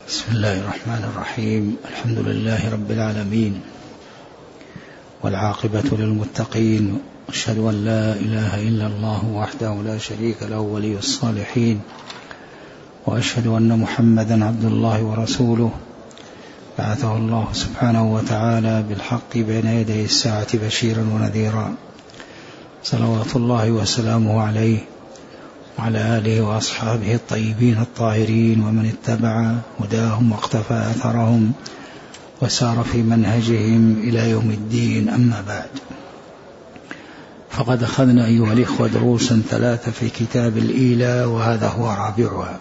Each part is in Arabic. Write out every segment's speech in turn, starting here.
بسم الله الرحمن الرحيم. الحمد لله رب العالمين، والعاقبة للمتقين، أشهد أن لا إله إلا الله وحده لا شريك له ولي الصالحين، وأشهد أن محمدا عبد الله ورسوله بعثه الله سبحانه وتعالى بالحق بين يدي الساعة بشيرا ونذيرا، صلوات الله وسلامه عليه وعلى آله وأصحابه الطيبين الطاهرين، ومن اتبع هداهم واقتفى أثرهم وسار في منهجهم إلى يوم الدين. أما بعد، فقد أخذنا أيها الإخوة دروسا 3 في كتاب الإيلاء، وهذا هو رابعها،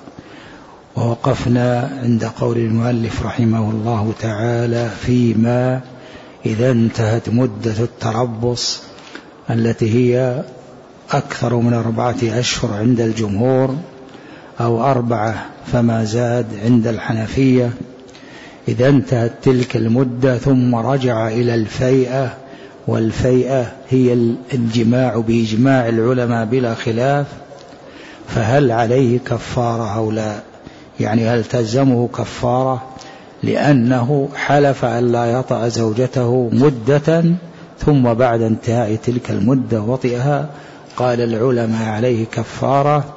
ووقفنا عند قول المؤلف رحمه الله تعالى فيما إذا انتهت مدة التربص التي هي أكثر من 4 أشهر عند الجمهور، أو 4 فما زاد عند الحنفية. إذا انتهت تلك المدة ثم رجع إلى الفيئة، والفيئة هي الجماع بإجماع العلماء بلا خلاف، فهل عليه كفارة أو لا؟ يعني هل تلزمه كفارة لأنه حلف أن لا يطأ زوجته مدة ثم بعد انتهاء تلك المدة وطئها؟ قال العلماء عليه كفارة،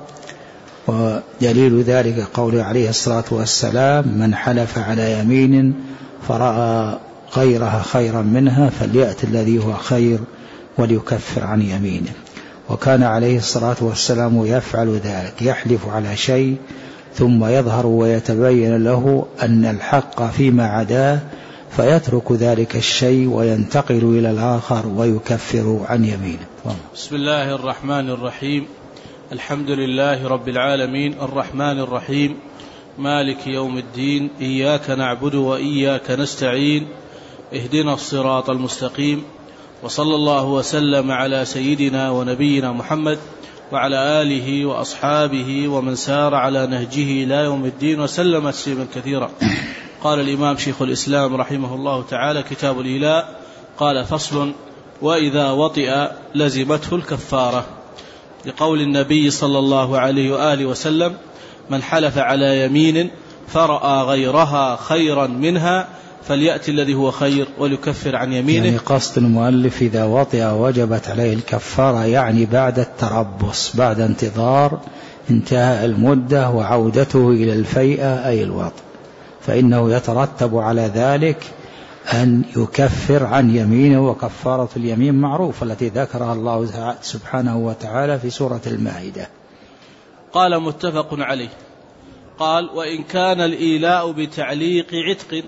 ودليل ذلك قوله عليه الصلاة والسلام: من حلف على يمين فرأى غيرها خيرا منها فليأت الذي هو خير وليكفر عن يمينه. وكان عليه الصلاة والسلام يفعل ذلك، يحلف على شيء ثم يظهر ويتبين له أن الحق فيما عداه، فيترك ذلك الشيء وينتقل إلى الآخر ويكفر عن يمينه. بسم الله الرحمن الرحيم. الحمد لله رب العالمين، الرحمن الرحيم، مالك يوم الدين، إياك نعبد وإياك نستعين، اهدنا الصراط المستقيم، وصلى الله وسلم على سيدنا ونبينا محمد وعلى آله وأصحابه ومن سار على نهجه إلى يوم الدين وسلم تسليما كثيرا. قال الإمام شيخ الإسلام رحمه الله تعالى: كتاب الإيلاء. قال: فصل: وإذا وطئ لزمته الكفارة، لقول النبي صلى الله عليه وآله وسلم: من حلف على يمين فرأى غيرها خيرا منها فليأتي الذي هو خير وليكفر عن يمينه. يعني قصد المؤلف إذا وطئ وجبت عليه الكفارة، يعني بعد التربص، بعد انتظار انتهاء المدة وعودته إلى الفيئة أي الوطء، فإنه يترتب على ذلك أن يكفر عن يمينه. وكفارة اليمين معروفة التي ذكرها الله سبحانه وتعالى في سورة المائدة. قال: متفق عليه. قال: وإن كان الإيلاء بتعليق عتق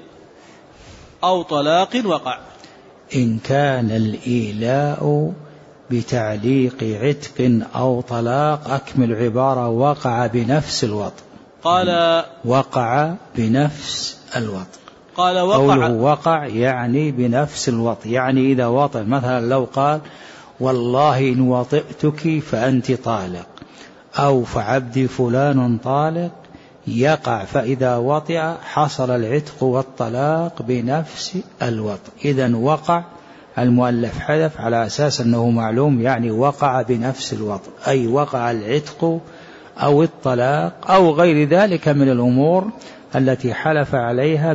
أو طلاق وقع. إن كان الإيلاء بتعليق عتق أو طلاق، أكمل عبارة: وقع بنفس الوطء. قال: وقع بنفس الوطء. قال: وقع يعني بنفس الوطء، يعني إذا وطئ مثلا لو قال: والله إن وطئتك فأنت طالق، أو فعبدي فلان طالق، يقع. فإذا وطئ حصل العتق والطلاق بنفس الوطء. إذن وقع، المؤلف حذف على أساس أنه معلوم، يعني وقع بنفس الوطء، أي وقع العتق أو الطلاق أو غير ذلك من الأمور التي حلف عليها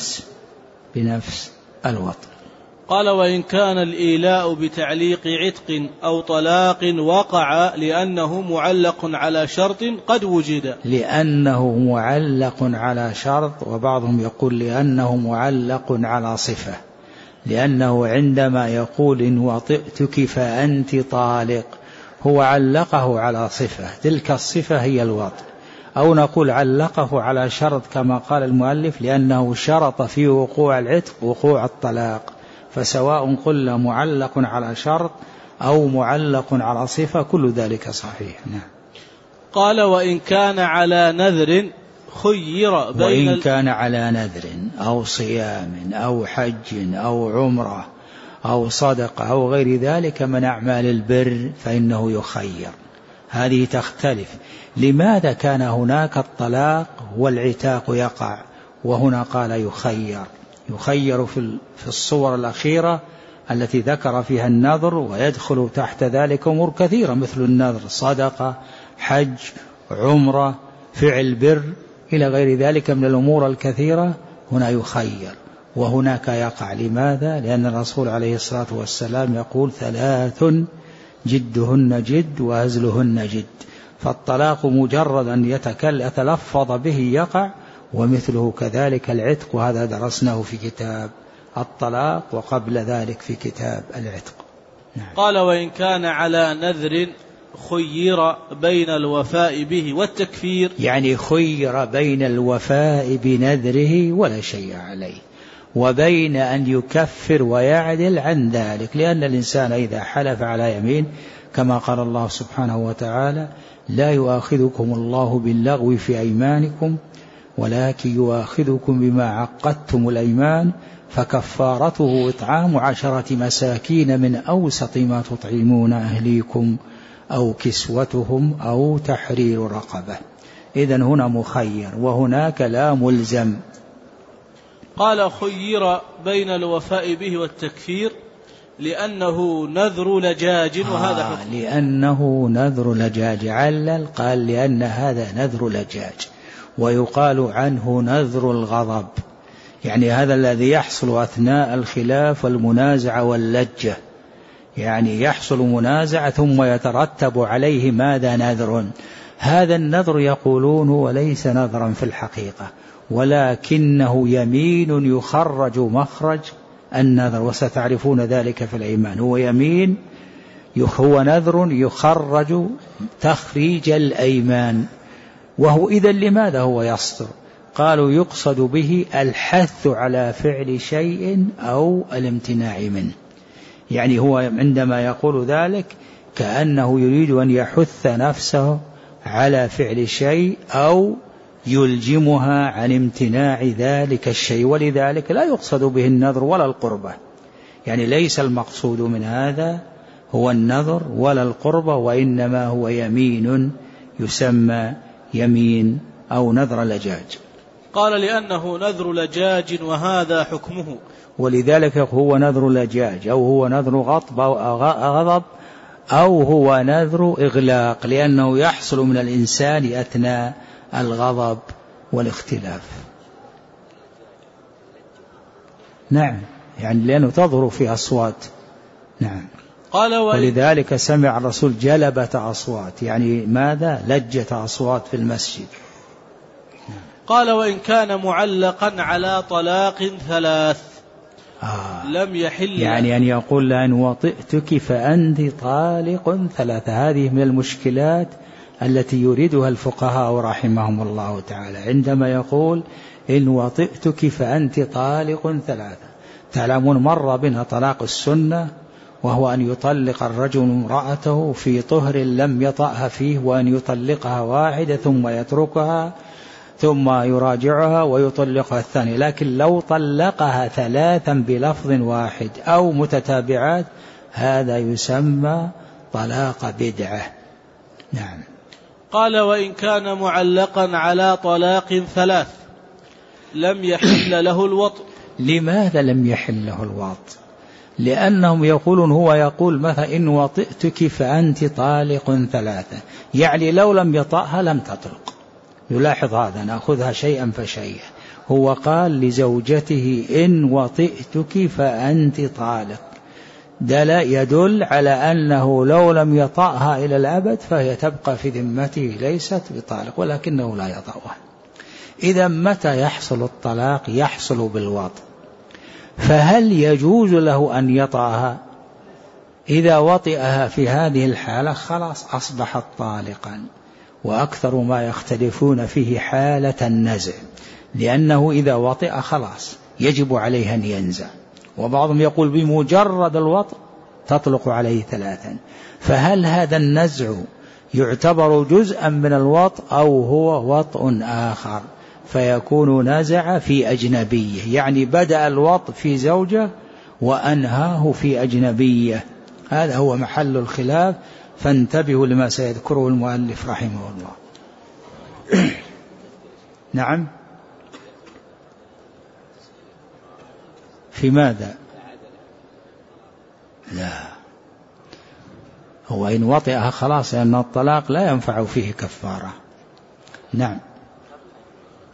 بنفس الوطء. قال: وإن كان الإيلاء بتعليق عتق أو طلاق وقع لأنه معلق على شرط قد وجد. لأنه معلق على شرط، وبعضهم يقول لأنه معلق على صفة، لأنه عندما يقول إن وطئتك فأنت طالق هو علقه على صفة، تلك الصفة هي الوطء. أو نقول علقه على شرط كما قال المؤلف، لأنه شرط في وقوع العتق وقوع الطلاق، فسواء قلنا معلق على شرط أو معلق على صفة كل ذلك صحيح. نعم. قال: وإن كان على نذر خير بين وإن كان على نذر أو صيام أو حج أو عمرة أو صدقة أو غير ذلك من أعمال البر فإنه يخير. هذه تختلف. لماذا كان هناك الطلاق والعتاق يقع، وهنا قال يخير في الصور الأخيرة التي ذكر فيها النذر، ويدخل تحت ذلك أمور كثيرة مثل النذر، صدقة، حج، عمرة، فعل بر، إلى غير ذلك من الأمور الكثيرة، هنا يخير وهناك يقع. لماذا؟ لأن الرسول عليه الصلاة والسلام يقول 3 جدهن جد وهزلهن جد. فالطلاق مجرد أن يتلفظ به يقع، ومثله كذلك العتق، وهذا درسناه في كتاب الطلاق وقبل ذلك في كتاب العتق. نعم. قال: وإن كان على نذر خير بين الوفاء به والتكفير. يعني خير بين الوفاء بنذره ولا شيء عليه، وبين أن يكفر ويعدل عن ذلك، لأن الإنسان إذا حلف على يمين كما قال الله سبحانه وتعالى: لا يؤاخذكم الله باللغو في أيمانكم ولكن يؤاخذكم بما عقدتم الأيمان فكفارته إطعام 10 مساكين من أوسط ما تطعمون أهليكم أو كسوتهم أو تحرير رقبة. إذن هنا مخير وهناك لا ملزم. قال: خير بين الوفاء به والتكفير لأنه نذر لجاج، وهذا حكم. لأنه نذر لجاج، علل قال لأن هذا نذر لجاج، ويقال عنه نذر الغضب، يعني هذا الذي يحصل أثناء الخلاف والمنازعة واللجة، يعني يحصل منازعة ثم يترتب عليه ماذا؟ نذر. هذا النذر يقولون وليس نذرا في الحقيقة، ولكنه يمين يخرج مخرج النذر، وستعرفون ذلك في الأيمان. هو يمين، هو نذر يخرج تخريج الأيمان. وهو إذن لماذا هو يصدر؟ قالوا يقصد به الحث على فعل شيء أو الامتناع منه، يعني هو عندما يقول ذلك كأنه يريد أن يحث نفسه على فعل شيء أو يلجمها عن امتناع ذلك الشيء، ولذلك لا يقصد به النذر ولا القربة، يعني ليس المقصود من هذا هو النذر ولا القربة، وإنما هو يمين يسمى يمين أو نذر لجاج. قال: لأنه نذر لجاج وهذا حكمه. ولذلك هو نذر لجاج أو هو نذر غضب أو هو نذر إغلاق، لأنه يحصل من الإنسان أثناء الغضب والاختلاف. نعم، يعني لأنه تظهر في أصوات. نعم. قال: ولذلك سمع الرسول جلبة أصوات، يعني ماذا؟ لجة أصوات في المسجد. قال: وإن كان معلقا على طلاق 3 لم يحل، يعني أن يقول لأن وطئتك فأنت طالق 3. هذه من المشكلات التي يريدها الفقهاء رحمهم الله تعالى عندما يقول إن وطئتك فأنت طالق 3. تعلمون مر بنا طلاق السنة، وهو أن يطلق الرجل امرأته في طهر لم يطأها فيه، وأن يطلقها واحدة ثم يتركها ثم يراجعها ويطلقها الثانية. لكن لو طلقها 3 بلفظ واحد أو متتابعات هذا يسمى طلاق بدعة. نعم. قال: وإن كان معلقا على طلاق 3 لم يحل له الوطء. لماذا لم يحل له الوطء؟ لأنهم يقولون، هو يقول مثلا إن وطئتك فأنت طالق 3، يعني لو لم يطأها لم تطلق. يلاحظ هذا، نأخذها شيئا فشيئا. هو قال لزوجته إن وطئتك فأنت طالق، يدل على أنه لو لم يطأها إلى الأبد فهي تبقى في ذمته، ليست بطالق، ولكنه لا يطأها. إذا متى يحصل الطلاق؟ يحصل بالوطء. فهل يجوز له أن يطأها؟ إذا وطئها في هذه الحالة خلاص أصبحت طالقا. وأكثر ما يختلفون فيه حالة النزع، لأنه إذا وطئ خلاص يجب عليه أن ينزع، وبعضهم يقول بمجرد الوطء تطلق عليه 3. فهل هذا النزع يعتبر جزءا من الوطء أو هو وطء آخر؟ فيكون نزع في أجنبية، يعني بدأ الوطء في زوجة وأنهاه في أجنبية. هذا هو محل الخلاف، فانتبهوا لما سيذكره المؤلف رحمه الله. نعم. في ماذا؟ لا، هو إن وطئها خلاص، لأن الطلاق لا ينفع فيه كفارة. نعم.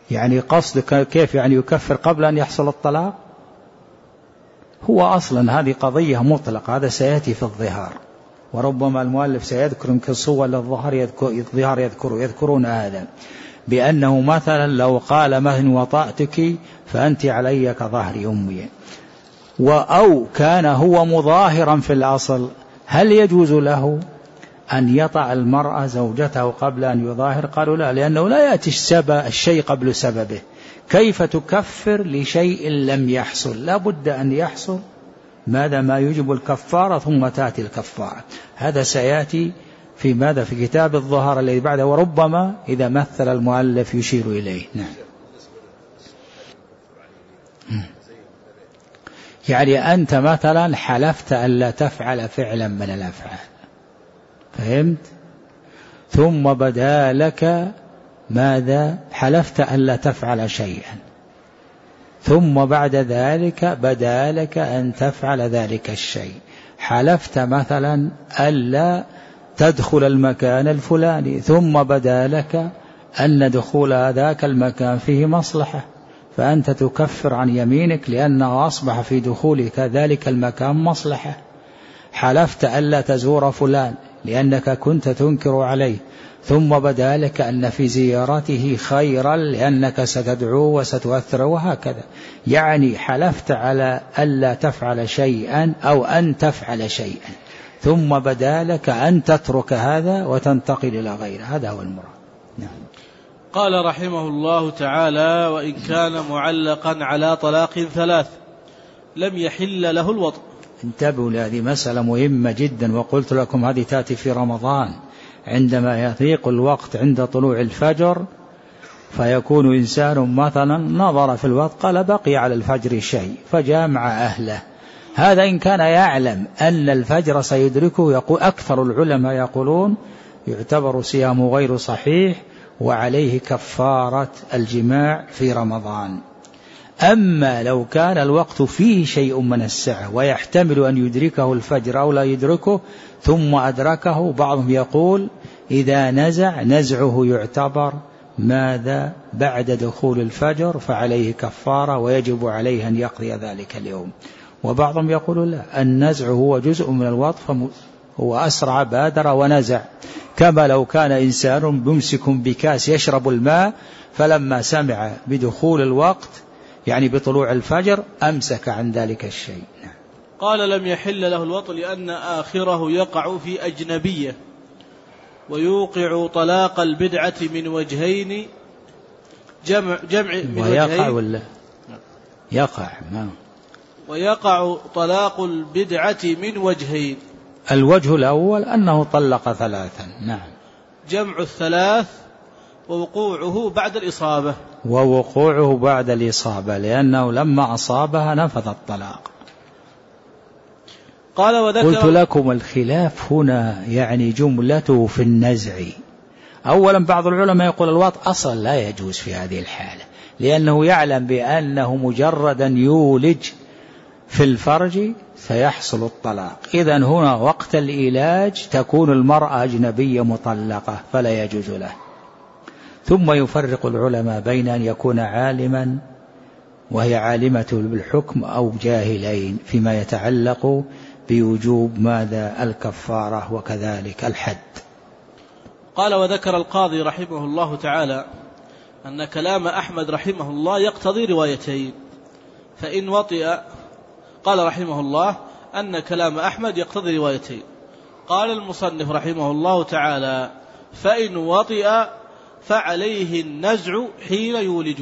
يعني قصدك كيف يعني يكفر قبل أن يحصل الطلاق؟ هو أصلا هذه قضية مطلقة، هذا سيأتي في الظهار، وربما المؤلف سيذكر يمكن صور للظهار يذكرون هذا، بأنه مثلا لو قال مهن وطأتك فأنت علي كظهر أمي، أو كان هو مظاهرا في الأصل، هل يجوز له أن يطأ المرأة زوجته قبل أن يظاهر؟ قالوا لا، لأنه لا يأتي الشيء قبل سببه، كيف تكفر لشيء لم يحصل؟ لا بد أن يحصل ماذا ما يجب الكفارة ثم تأتي الكفارة. هذا سيأتي في ماذا في كتاب الظهار الذي بعده، وربما إذا مثل المؤلف يشير إليه. نعم. يعني أنت مثلا حلفت ألا تفعل فعلا من الأفعال، فهمت؟ ثم بدا لك ماذا؟ حلفت ألا تفعل شيئا، ثم بعد ذلك بدا لك أن تفعل ذلك الشيء. حلفت مثلا ألا تدخل المكان الفلاني، ثم بدا لك أن دخول ذاك المكان فيه مصلحة، فأنت تكفر عن يمينك لأنه أصبح في دخولك ذلك المكان مصلحة. حلفت ألا تزور فلان لأنك كنت تنكر عليه، ثم بدا لك أن في زيارته خيرا لأنك ستدعو وستؤثر، وهكذا. يعني حلفت على ألا تفعل شيئا أو أن تفعل شيئا، ثم بدا لك أن تترك هذا وتنتقل إلى غيره، هذا هو المراد. نعم. قال رحمه الله تعالى: وإن كان معلقا على طلاق 3 لم يحل له الوطء. انتبهوا لهذه مسألة مهمة جدا، وقلت لكم هذه تأتي في رمضان عندما يضيق الوقت عند طلوع الفجر، فيكون إنسان مثلا نظر في الوقت قال بقي على الفجر شيء، فجامع أهله، هذا إن كان يعلم أن الفجر سيدركه، يقول أكثر العلماء يقولون يعتبر صيامه غير صحيح وعليه كفارة الجماع في رمضان. أما لو كان الوقت فيه شيء من السعة ويحتمل أن يدركه الفجر أو لا يدركه ثم أدركه، بعضهم يقول إذا نزعه يعتبر ماذا بعد دخول الفجر، فعليه كفارة ويجب عليه أن يقضي ذلك اليوم. وبعضهم يقول لا، النزع هو جزء من الوطء، هو أسرع بادر ونزع، كما لو كان إنسان بمسك بكاس يشرب الماء، فلما سمع بدخول الوقت يعني بطلوع الفجر أمسك عن ذلك الشيء. قال: لم يحل له الوطء لأن آخره يقع في أجنبية، ويوقع طلاق البدعة من وجهين، جمع من ويقع ولا يقع ويقع طلاق البدعة من وجهين. الوجه الأول أنه طلق 3. نعم. جمع 3 ووقوعه بعد الإصابة. ووقوعه بعد الإصابة لأنه لما أصابها نفذ الطلاق. قال: قلت لكم الخلاف هنا يعني جملته في النزع. أولا بعض العلماء يقول الوطء أصلا لا يجوز في هذه الحالة، لأنه يعلم بأنه مجردا يولج في الفرج سيحصل الطلاق، إذن هنا وقت العلاج تكون المرأة أجنبية مطلقة فلا يجوز له. ثم يفرق العلماء بين أن يكون عالما وهي عالمة بالحكم أو جاهلين فيما يتعلق بوجوب ماذا الكفارة وكذلك الحد. قال: وذكر القاضي رحمه الله تعالى أن كلام أحمد رحمه الله يقتضي روايتين، فإن وطئ. قال رحمه الله أن كلام أحمد يقتضي روايتين. قال المصنف رحمه الله تعالى: فإن وطئ فعليه النزع حين يولج،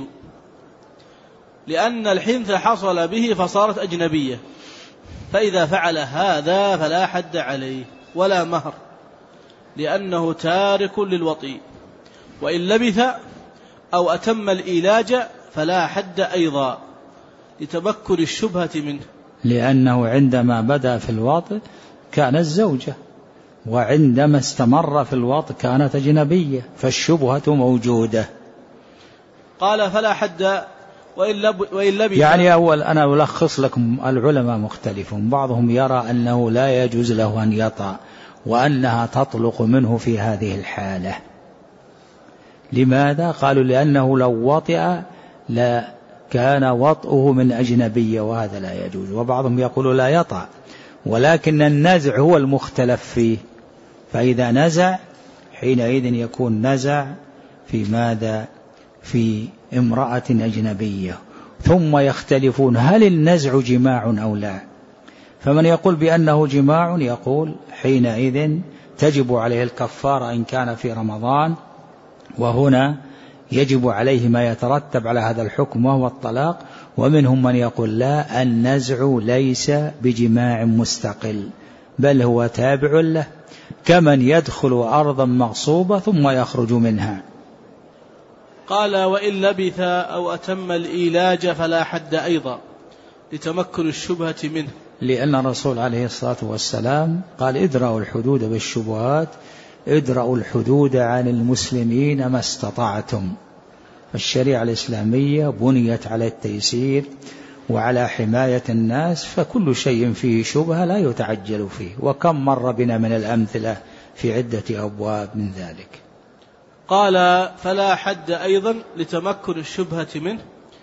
لأن الحنث حصل به فصارت أجنبية، فإذا فعل هذا فلا حد عليه ولا مهر، لأنه تارك للوطي، وإن لبث أو أتم الإيلاج فلا حد أيضا، لتمكن الشبهة منه، لأنه عندما بدأ في الوطء كانت زوجة، وعندما استمر في الوطء كانت أجنبية، فالشبهة موجودة. قال: فلا حد وإن لبث. يعني أول أنا ألخص لكم، العلماء مختلفون، بعضهم يرى أنه لا يجوز له أن يطأ وأنها تطلق منه في هذه الحالة، لماذا؟ قالوا لأنه لو وطئ لا كان وطئه من أجنبية وهذا لا يجوز. وبعضهم يقول لا يطأ، ولكن النزع هو المختلف فيه، فإذا نزع حينئذ يكون نزع في ماذا؟ في امرأة أجنبية. ثم يختلفون هل النزع جماع أو لا، فمن يقول بأنه جماع يقول حينئذ تجب عليه الكفارة إن كان في رمضان، وهنا يجب عليه ما يترتب على هذا الحكم وهو الطلاق. ومنهم من يقول لا، النزع ليس بجماع مستقل بل هو تابع له، كمن يدخل أرضا مغصوبة ثم يخرج منها. قال وإن لبث أو أتم الإيلاج فلا حد أيضا لتمكن الشبهة منه، لأن الرسول عليه الصلاة والسلام قال ادرأوا الحدود بالشبهات، ادرأوا الحدود عن المسلمين ما استطعتم. الشريعة الإسلامية بنيت على التيسير وعلى حماية الناس، فكل شيء فيه شبهة لا يتعجل فيه، وكم مر بنا من الأمثلة في عدة أبواب من ذلك. قال فلا حد أيضا لتمكن الشبهة منه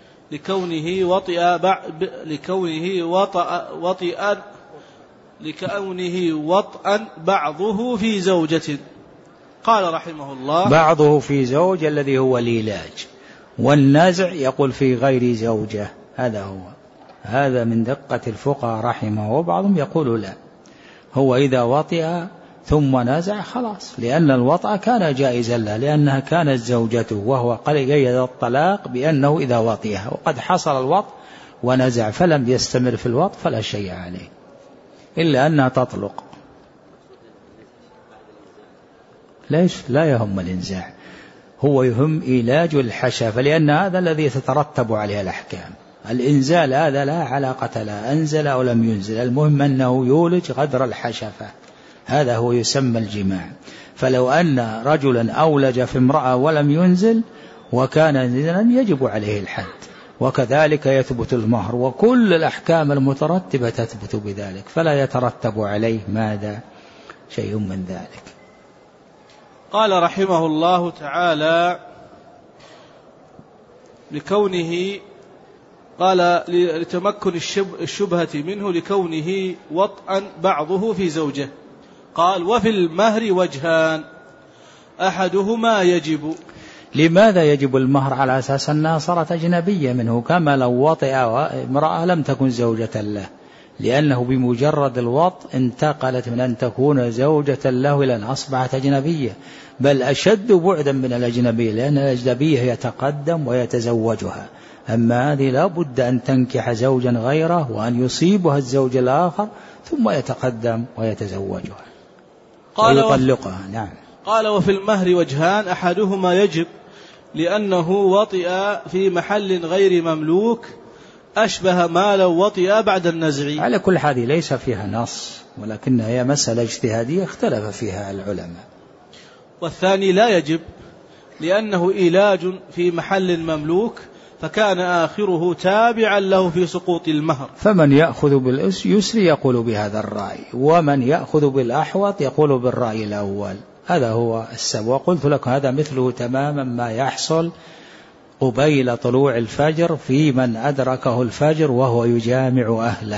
لكونه وطئا بعضه في زوجة. قال رحمه الله بعضه في زوج الذي هو العلاج، والنزع يقول في غير زوجة. هذا من دقة الفقهاء رحمه. وبعضهم يقول لا، هو إذا وطئ ثم نزع خلاص، لأن الوطأ كان جائزا له لأنها كانت زوجته، وهو قيد الطلاق بأنه إذا وطئها، وقد حصل الوطء ونزع فلم يستمر في الوطء فلا شيء عليه إلا أنها تطلق. ليش؟ لا يهم الإنزاع، هو يهم علاج الحشفة، لأن هذا الذي تترتب عليه الأحكام. الإنزال هذا لا علاقة لا أنزل أو لم ينزل، المهم أنه يولج قدر الحشفة، هذا هو يسمى الجماع. فلو أن رجلا أولج في امرأة ولم ينزل وكان زنا يجب عليه الحد، وكذلك يثبت المهر، وكل الأحكام المترتبة تثبت بذلك، فلا يترتب عليه ماذا؟ شيء من ذلك. قال رحمه الله تعالى لتمكن الشبهة منه لكونه وطئا بعضه في زوجه. قال وفي المهر وجهان أحدهما يجب. لماذا يجب المهر؟ على أساس أنها صارت أجنبية منه، كما لو وطئ امرأة لم تكن زوجة له، لأنه بمجرد الوطء انتقلت من أن تكون زوجة له إلى أن أصبحت أجنبية، بل أشد بعدا من الأجنبية، لأن الأجنبية يتقدم ويتزوجها، أما هذه لا بد أن تنكح زوجا غيره وأن يصيبها الزوج الآخر ثم يتقدم ويتزوجها ويطلقها. نعم. قال وفي المهر وجهان أحدهما يجب لأنه وطئ في محل غير مملوك أشبه ما لو وطئ بعد النزع. على كل هذه ليس فيها نص، ولكنها هي مسألة اجتهادية اختلف فيها العلماء. والثاني لا يجب لأنه إيلاج في محل مملوك فكان آخره تابعا له في سقوط المهر. فمن يأخذ باليسر يقول بهذا الرأي، ومن يأخذ بالأحوط يقول بالرأي الأول. هذا هو السبب. وقلت لك هذا مثله تماما ما يحصل قبيل طلوع الفجر في من أدركه الفجر وهو يجامع أهله.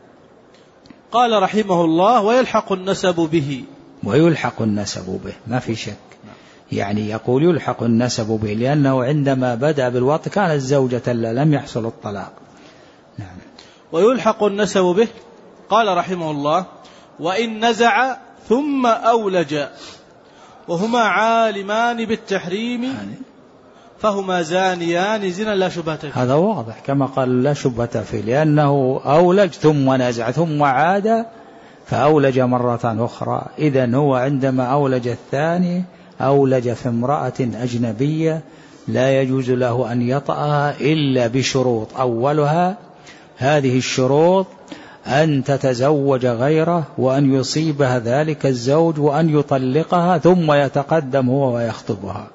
قال رحمه الله ويلحق النسب به. ويلحق النسب به ما في شك، يعني يقول يلحق النسب به لأنه عندما بدأ بالوطء كانت زوجة لم يحصل الطلاق. نعم. ويلحق النسب به. قال رحمه الله وإن نزع ثم أولج وهما عالمان بالتحريم فهما زانيان زنا لا شبهة فيه. هذا واضح كما قال لا شبهة فيه، لأنه أولج ثم نزع ثم عاد فأولج مرة أخرى. إذن هو عندما أولج الثاني أولج في امرأة أجنبية لا يجوز له أن يطأها إلا بشروط. أولها هذه الشروط أن تتزوج غيره وأن يصيبها ذلك الزوج وأن يطلقها ثم يتقدم هو ويخطبها.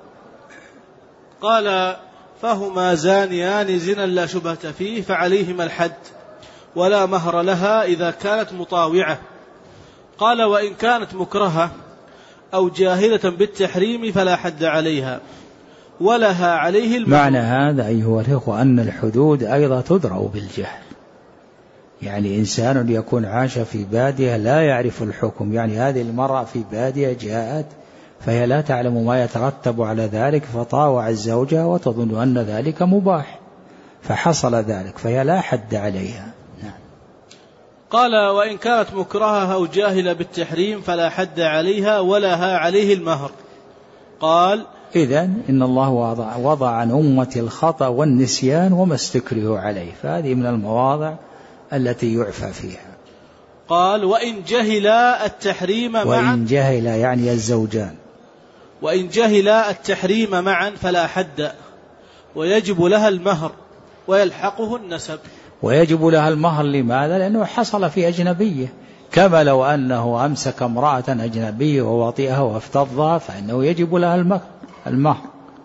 قال فهما زانيان زنا لا شبهة فيه فعليهما الحد ولا مهر لها إذا كانت مطاوعة. قال وإن كانت مكرهة أو جاهلة بالتحريم فلا حد عليها. ولها عليه المهر. معنى هذا أيها الأخوة أن الحدود أيضا تدرأ بالجهل. يعني إنسان يكون عاش في بادية لا يعرف الحكم، يعني هذه المرأة في بادية جاءت فهي لا تعلم ما يترتب على ذلك فطاوع الزوجة وتظن أن ذلك مباح فحصل ذلك فهي لا حد عليها. نعم. قال وإن كانت مكرهة أو جاهلة بالتحريم فلا حد عليها ولها عليه المهر. قال إذن إن الله وضع عن أمة الخطأ والنسيان وما استكرهوا عليه، فهذه من المواضع التي يعفى فيها. قال وإن جهلا التحريم معا، وإن جهل يعني الزوجان، وإن جهلا التحريم معا فلا حد ويجب لها المهر ويلحقه النسب. ويجب لها المهر لماذا؟ لأنه حصل في أجنبية، كما لو أنه أمسك امرأة أجنبية ووطئها وافتضها فإنه يجب لها المهر.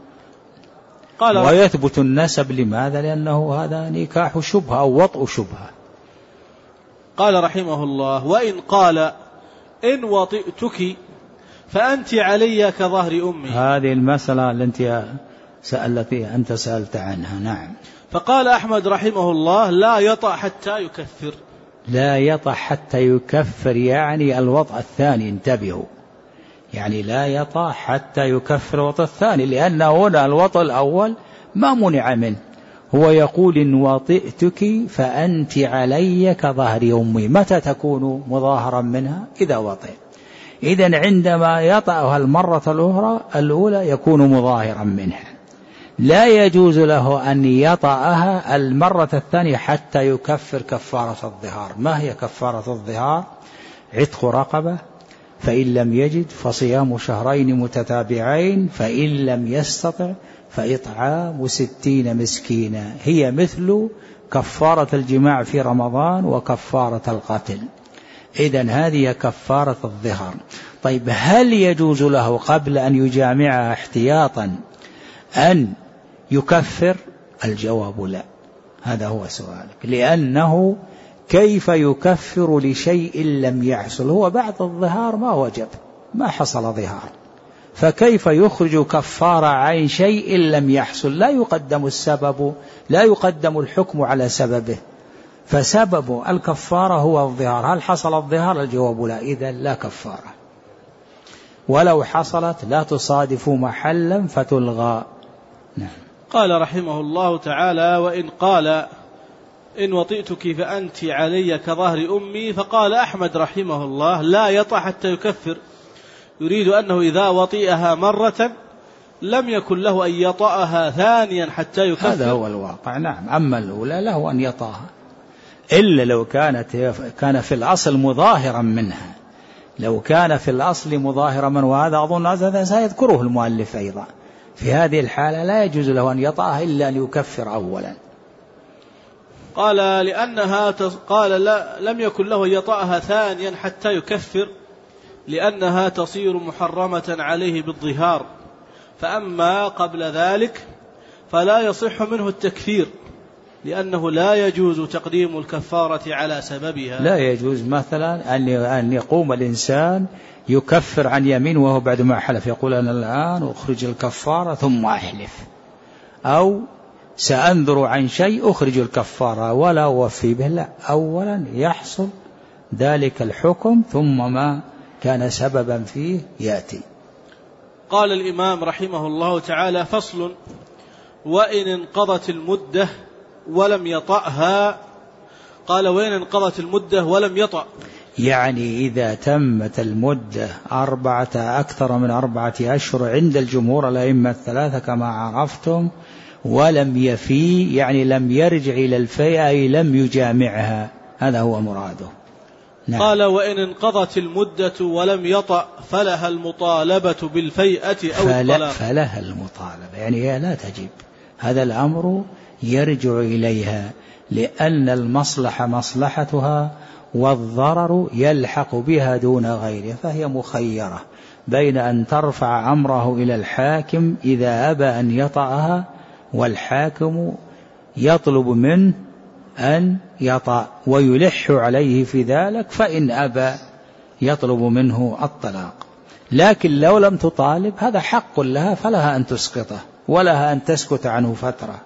ويثبت النسب لماذا؟ لأنه هذا نكاح شبهة أو وطء شبهة. قال رحمه الله وإن قال إن وطئتك فأنت علي كظهر أمي. هذه المسألة التي أنت سألت عنها. نعم. فقال أحمد رحمه الله لا يطأ حتى يكفر. لا يطأ حتى يكفر يعني الوطأ الثاني، انتبهوا، يعني لا يطأ حتى يكفر الوطأ الثاني، لأن هنا الوطأ الأول ما منع منه، هو يقول إن وطئتك فأنت علي كظهر أمي. متى تكون مظاهرا منها؟ إذا وطئ. إذن عندما يطأها المرة الأولى يكون مظاهرا منها، لا يجوز له أن يطأها المرة الثانية حتى يكفر كفارة الظهار. ما هي كفارة الظهار؟ عتق رقبة، فإن لم يجد فصيام شهرين متتابعين، فإن لم يستطع فإطعام 60 مسكينا. هي مثل كفارة الجماع في رمضان وكفارة القتل. إذن هذه كفارة الظهار. طيب هل يجوز له قبل أن يجامعها احتياطا أن يكفر؟ الجواب لا. هذا هو سؤالك، لأنه كيف يكفر لشيء لم يحصل؟ هو بعد الظهار ما وجب، ما حصل ظهار، فكيف يخرج كفارة عن شيء لم يحصل؟ لا يقدم السبب، لا يقدم الحكم على سببه، فسبب الكفارة هو الظهار. هل حصل الظهار؟ الجواب لا. إذن لا كفارة، ولو حصلت لا تصادف محلا فتلغى. نعم. قال رحمه الله تعالى وإن قال إن وطئتك فأنت علي كظهر أمي، فقال أحمد رحمه الله لا يطأ حتى يكفر، يريد أنه إذا وطئها مرة لم يكن له أن يطأها ثانيا حتى يكفر. هذا هو الواقع. نعم. أما الأولى له أن يطأها، إلا لو كان في الأصل مظاهرا منها، لو كان في الأصل مظاهرا منه، وهذا أظن هذا سيذكره المؤلف أيضا. في هذه الحالة لا يجوز له أن يطأها إلا أن يكفر أولا. قال لأنها قال لم يكن له يطأها ثانيا حتى يكفر لأنها تصير محرمة عليه بالظهار، فأما قبل ذلك فلا يصح منه التكفير، لأنه لا يجوز تقديم الكفارة على سببها. لا يجوز مثلا أن يقوم الإنسان يكفر عن يمين وهو بعد ما حلف يقول أنا الآن أخرج الكفارة ثم أحلف، أو سأنذر عن شيء أخرج الكفارة ولا أوفي به. لا، أولا يحصل ذلك الحكم ثم ما كان سببا فيه يأتي. قال الإمام رحمه الله تعالى فصل وإن انقضت المدة ولم يطأها. قال وإن انقضت المدة ولم يطأ، يعني إذا تمت المدة أكثر من 4 أشهر عند الجمهور الأئمة الثلاثة كما عرفتم، ولم يفي يعني لم يرجع إلى الفيء أي لم يجامعها، هذا هو مراده. نعم. قال وإن انقضت المدة ولم يطأ فلها المطالبة بالفيئة أو الطلاق. فلها المطالبة يعني هي لا تجب، هذا الأمر يرجع إليها، لأن المصلحة مصلحتها والضرر يلحق بها دون غيرها، فهي مخيرة بين أن ترفع أمره إلى الحاكم إذا أبى أن يطأها، والحاكم يطلب منه أن يطأ ويلح عليه في ذلك، فإن أبى يطلب منه الطلاق. لكن لو لم تطالب هذا حق لها فلها أن تسقطه، ولها أن تسكت عنه فترة.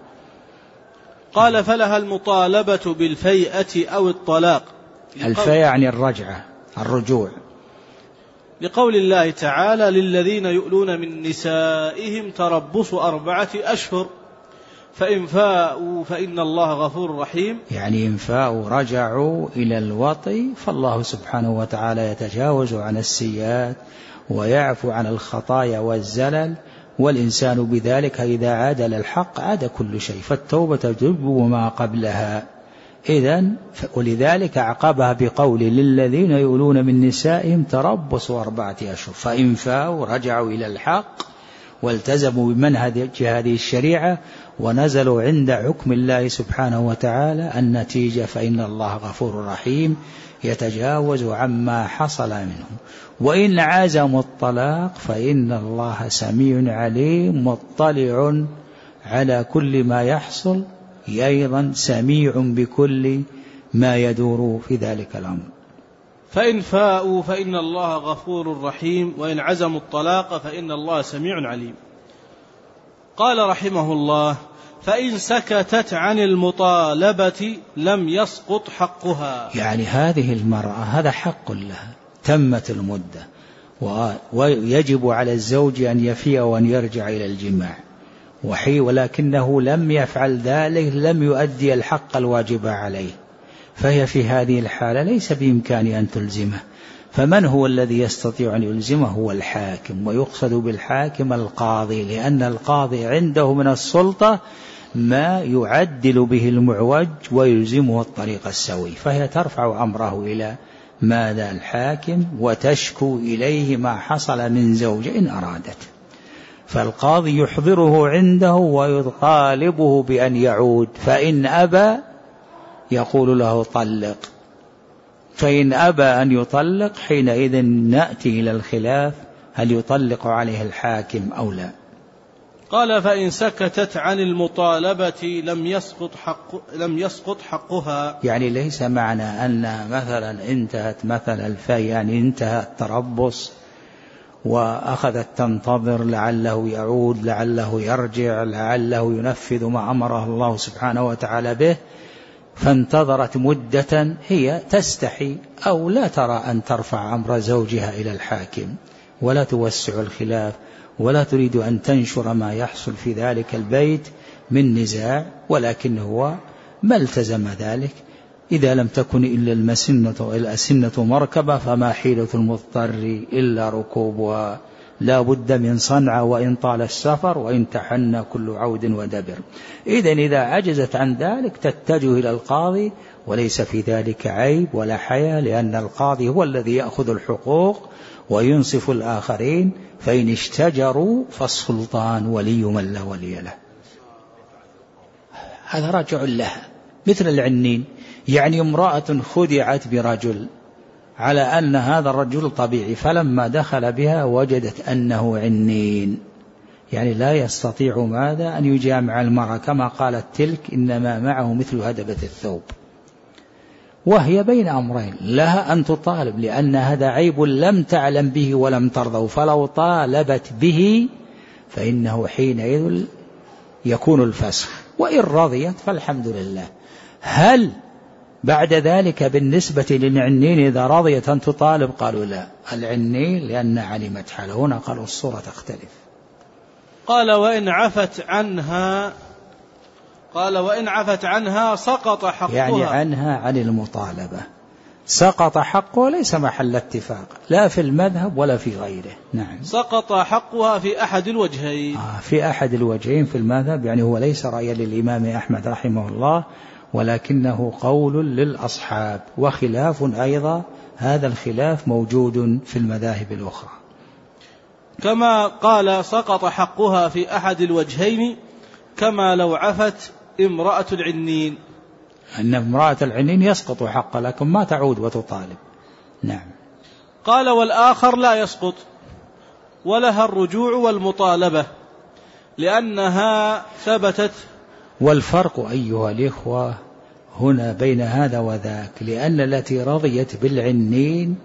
قال فلها المطالبة بالفيئة أو الطلاق. الفيئة يعني الرجعة، الرجوع، لقول الله تعالى للذين يؤلون من نسائهم تربص 4 أشهر فإن فاءوا فإن الله غفور رحيم. يعني إن فاءوا رجعوا إلى الوطي فالله سبحانه وتعالى يتجاوز عن السيئات ويعفو عن الخطايا والزلل، والإنسان بذلك إذا عاد للحق عاد كل شيء، فالتوبة تجب ما قبلها. إذن ولذلك عقبها بقول للذين يؤلون من نسائهم تربص 4 أشهر فإن فاءوا رجعوا إلى الحق والتزموا بمنهج هذه الشريعة ونزلوا عند حكم الله سبحانه وتعالى، النتيجة فإن الله غفور رحيم يتجاوز عما حصل منهم. وإن عزموا الطلاق فإن الله سميع عليم مطلع على كل ما يحصل، أيضا سميع بكل ما يدور في ذلك الأمر. فإن فاءوا فإن الله غفور رحيم وإن عزموا الطلاق فإن الله سميع عليم. قال رحمه الله فإن سكتت عن المطالبة لم يسقط حقها. يعني هذه المرأة هذا حق لها، تمت المدة ويجب على الزوج أن يفيء وأن يرجع إلى الجماع، ولكنه لم يفعل ذلك، لم يؤدي الحق الواجب عليه، فهي في هذه الحالة ليس بإمكان أن تلزمه. فمن هو الذي يستطيع أن يلزمه؟ هو الحاكم، ويقصد بالحاكم القاضي، لأن القاضي عنده من السلطة ما يعدل به المعوج ويلزمه الطريق السوي، فهي ترفع أمره إلى ماذا؟ الحاكم، وتشكو إليه ما حصل من زوج إن أرادت، فالقاضي يحضره عنده ويطالبه بأن يعود، فإن أبى يقول له طلق، فإن أبى أن يطلق حينئذ نأتي إلى الخلاف هل يطلق عليه الحاكم أو لا. قال فإن سكتت عن المطالبة لم يسقط حقها. يعني ليس معنى أن مثلا انتهت مثلا الفي، يعني انتهى التربص وأخذت تنتظر لعله يعود، لعله يرجع، لعله ينفذ ما أمره الله سبحانه وتعالى به، فانتظرت مدة، هي تستحي أو لا ترى أن ترفع أمر زوجها إلى الحاكم ولا توسع الخلاف ولا تريد أن تنشر ما يحصل في ذلك البيت من نزاع، ولكن هو ما التزم ذلك. إذا لم تكن إلا الأسنة مركبة فما حيلة المضطر إلا ركوبها، لا بد من صنع وإن طال السفر وإن تحنى كل عود ودبر. إذن إذا عجزت عن ذلك تتجه إلى القاضي، وليس في ذلك عيب ولا حياء، لأن القاضي هو الذي يأخذ الحقوق وينصف الآخرين، فإن اشتجروا فالسلطان ولي من لا ولي له. هذا راجع لها مثل العنين، يعني امرأة خدعت برجل على أن هذا الرجل طبيعي، فلما دخل بها وجدت أنه عنين، يعني لا يستطيع ماذا أن يجامع المرأة، كما قالت تلك إنما معه مثل هدبة الثوب، وهي بين أمرين، لها أن تطالب لأن هذا عيب لم تعلم به ولم ترضوا، فلو طالبت به فإنه حينئذ يكون الفسخ، وإن رضيت فالحمد لله. هل بعد ذلك بالنسبة للعنين إذا رضيت أن تطالب؟ قالوا لا، العنين لأن علمت حاله. هنا قالوا الصورة تختلف. قال وإن عفت عنها سقط حقها، يعني عنها عن المطالبة سقط حقه، ليس محل اتفاق لا في المذهب ولا في غيره. نعم، سقط حقها في أحد الوجهين. في أحد الوجهين في المذهب، يعني هو ليس رأيا للإمام أحمد رحمه الله، ولكنه قول للأصحاب، وخلاف أيضا، هذا الخلاف موجود في المذاهب الأخرى. كما قال سقط حقها في أحد الوجهين، كما لو عفت امرأة العنين، أن امرأة العنين يسقط حقها لكن ما تعود وتطالب. نعم. قال والآخر لا يسقط ولها الرجوع والمطالبة لأنها ثبتت. والفرق أيها الإخوة هنا بين هذا وذاك، لأن التي رضيت بالعنين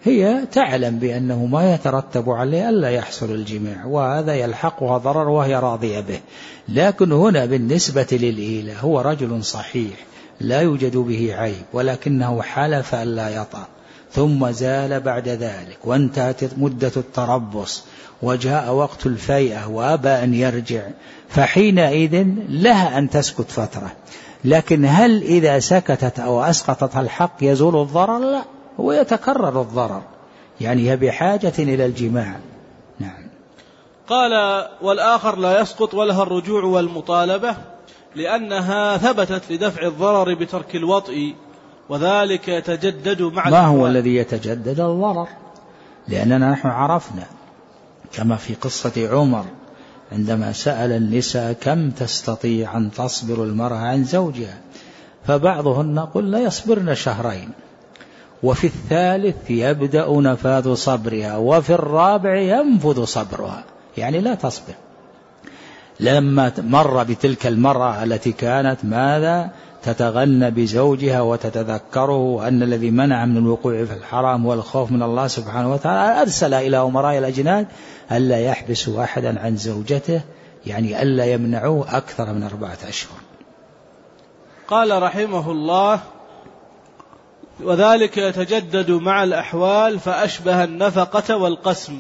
هي تعلم بأنه ما يترتب عليه ألا يحصل الجماع، وهذا يلحقها ضرر وهي راضية به. لكن هنا بالنسبة للإيلة هو رجل صحيح لا يوجد به عيب، ولكنه حلف ألا يطأ، ثم زال بعد ذلك وانتهت مدة التربص وجاء وقت الفيئة وأبى أن يرجع، فحينئذ لها أن تسكت فترة. لكن هل إذا سكتت أو أسقطت الحق يزول الضرر؟ لا، هو يتكرر الضرر، يعني هي بحاجة إلى الجماع. نعم. قال: والآخر لا يسقط ولها الرجوع والمطالبة، لأنها ثبتت لدفع الضرر بترك الوطء، وذلك يتجدد مع ما هو الذي يتجدد؟ الضرر، لأننا نحن عرفنا كما في قصة عمر عندما سأل النساء كم تستطيع أن تصبر المرأة عن زوجها، فبعضهن قلنا يصبرن شهرين، وفي الثالث يبدأ نفاذ صبرها، وفي الرابع ينفذ صبرها، يعني لا تصبر. لما مر بتلك المرأة التي كانت ماذا تتغنى بزوجها وتتذكره أن الذي منع من الوقوع في الحرام والخوف من الله سبحانه وتعالى، أرسل إلى أمراء الأجناد ألا يحبسوا أحدا عن زوجته، يعني ألا يمنعوه أكثر من 4 أشهر. قال رحمه الله: وذلك يتجدد مع الأحوال فأشبه النفقة والقسم.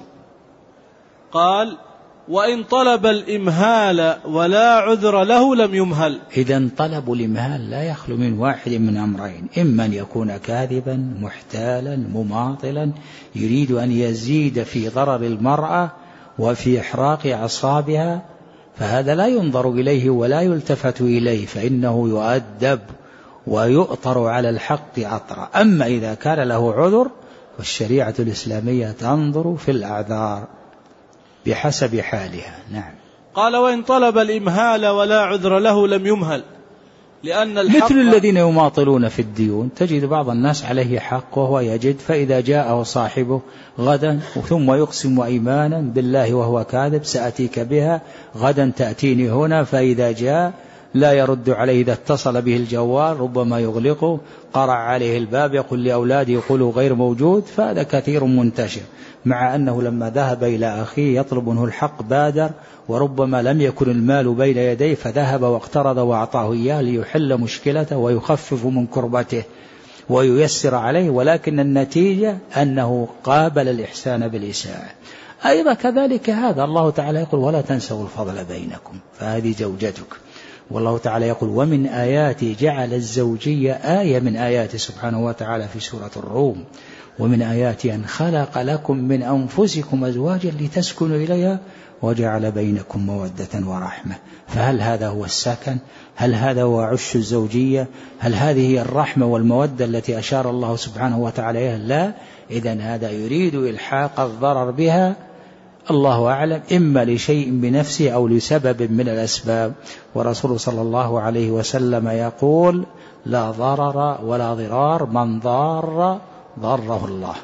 قال: وإن طلب الإمهال ولا عذر له لم يمهل. إذن طلب الإمهال لا يخلو من واحد من أمرين: إما أن يكون كاذبا محتالا مماطلا يريد أن يزيد في ضرر المرأة وفي إحراق أعصابها، فهذا لا ينظر إليه ولا يلتفت إليه، فإنه يؤدب ويؤطر على الحق أطرا. أما إذا كان له عذر فالشريعة الإسلامية تنظر في الأعذار بحسب حالها. نعم. قال: وإن طلب الإمهال ولا عذر له لم يمهل، لأن الحق مثل الذين يماطلون في الديون، تجد بعض الناس عليه حق وهو يجد، فإذا جاءه صاحبه غدا ثم يقسم أيمانا بالله وهو كاذب سأتيك بها غدا تأتيني هنا، فإذا جاء لا يرد عليه، إذا اتصل به الجوال ربما يغلقه، قرع عليه الباب يقول لأولاده يقولوا غير موجود، فهذا كثير منتشر، مع أنه لما ذهب إلى أخيه يطلب منه الحق بادر، وربما لم يكن المال بين يديه فذهب واقترض وأعطاه إياه ليحل مشكلته ويخفف من كربته وييسر عليه، ولكن النتيجة أنه قابل الإحسان بالإساءة. أيضا كذلك هذا الله تعالى يقول: ولا تنسوا الفضل بينكم، فهذه زوجتك. والله تعالى يقول: ومن آياته جعل الزوجية آية من آياته سبحانه وتعالى في سورة الروم: ومن آياته أن خلق لكم من أنفسكم أزواجا لتسكنوا إليها وجعل بينكم مودة ورحمة. فهل هذا هو السكن؟ هل هذا هو عش الزوجية؟ هل هذه هي الرحمة والمودة التي أشار الله سبحانه وتعالى إليها؟ لا. إذن هذا يريد إلحاق الضرر بها، الله أعلم، إما لشيء بنفسه أو لسبب من الأسباب. ورسول صلى الله عليه وسلم يقول: لا ضرر ولا ضرار، من ضار ضره الله.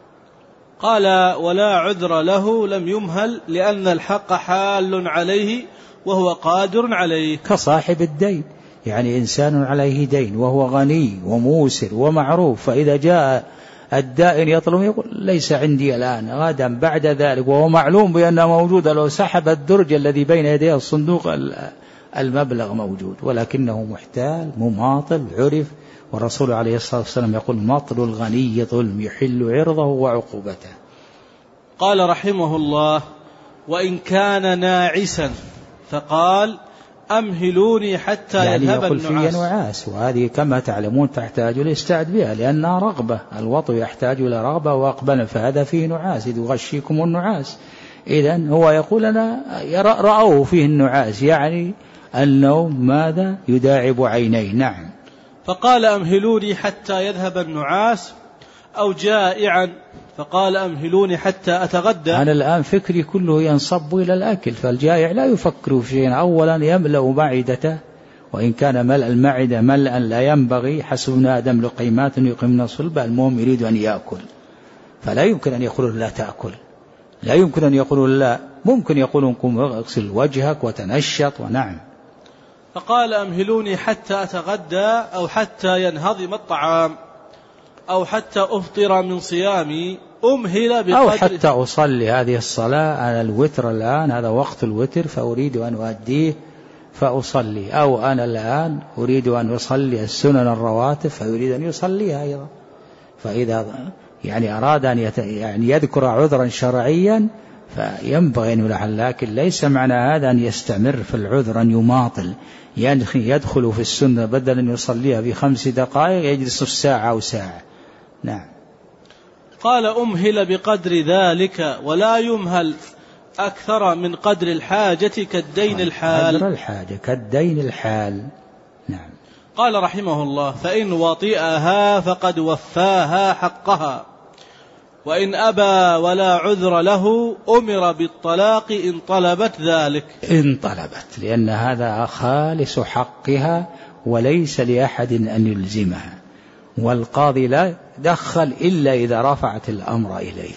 قال: ولا عذر له لم يمهل، لأن الحق حال عليه وهو قادر عليه. كصاحب الدين، يعني إنسان عليه دين وهو غني وموسر ومعروف، فإذا جاء الدائن يطلب يقول: ليس عندي الآن، غدا بعد ذلك، وهو معلوم بأنه موجود، لو سحب الدرج الذي بين يديه الصندوق المبلغ موجود، ولكنه محتال مماطل عرف. والرسول عليه الصلاة والسلام يقول: مطل الغني ظلم يحل عرضه وعقوبته. قال رحمه الله: وإن كان ناعسا، فقال: أمهلوني حتى يعني يذهب يقول النعاس. في نعاس، وهذه كما تعلمون تحتاج للاستعد بها، لأنها رغبة، الوطء يحتاج إلى رغبة وأقبل، فهذا فيه نعاس إذ يغشيكم النعاس. إذن هو يقول: أنا رأوه فيه النعاس، يعني النوم ماذا يداعب عينيه. نعم. فقال: أمهلوني حتى يذهب النعاس، أو جائعا فقال: أمهلوني حتى أتغدى. أنا الآن فكري كله ينصب إلى الأكل، فالجائع لا يفكر في شيء، أولا يملأ معدته، وإن كان ملء المعدة ملأ لا ينبغي، حسب آدم لقيمات يقيمن صلبا، المهم يريد أن يأكل، فلا يمكن أن يقول لا تأكل، لا يمكن أن يقول لا، ممكن يقول قم اغسل وجهك وتنشط. ونعم. فقال: أمهلوني حتى أتغدى، أو حتى ينهضم الطعام، أو حتى أفطر من صيامي، أمهل بقدر، أو حتى أصلي هذه الصلاة، أنا الوتر الآن هذا وقت الوتر فأريد أن أؤديه فأصلي، أو أنا الآن أريد أن أصلي السنن الرواتب فيريد أن يصليها أيضا. فإذا يعني أراد أن يذكر عذرا شرعيا فينبغي أن يلحن، لكن ليس معنى هذا أن يستمر في العذر أن يماطل، يدخل في السنة بدل أن يصليها ب5 دقائق يجلس نصف ساعة أو ساعة. نعم. قال أمهل بقدر ذلك ولا يمهل أكثر من قدر الحاجة كالدين الحال. قدر الحاجة كالدين الحال. نعم. قال رحمه الله: فإن وطئها فقد وفاها حقها، وإن أبى ولا عذر له أمر بالطلاق إن طلبت ذلك. إن طلبت، لأن هذا خالص حقها وليس لأحد أن يلزمها، والقاضي لا دخل إلا إذا رفعت الأمر إليه.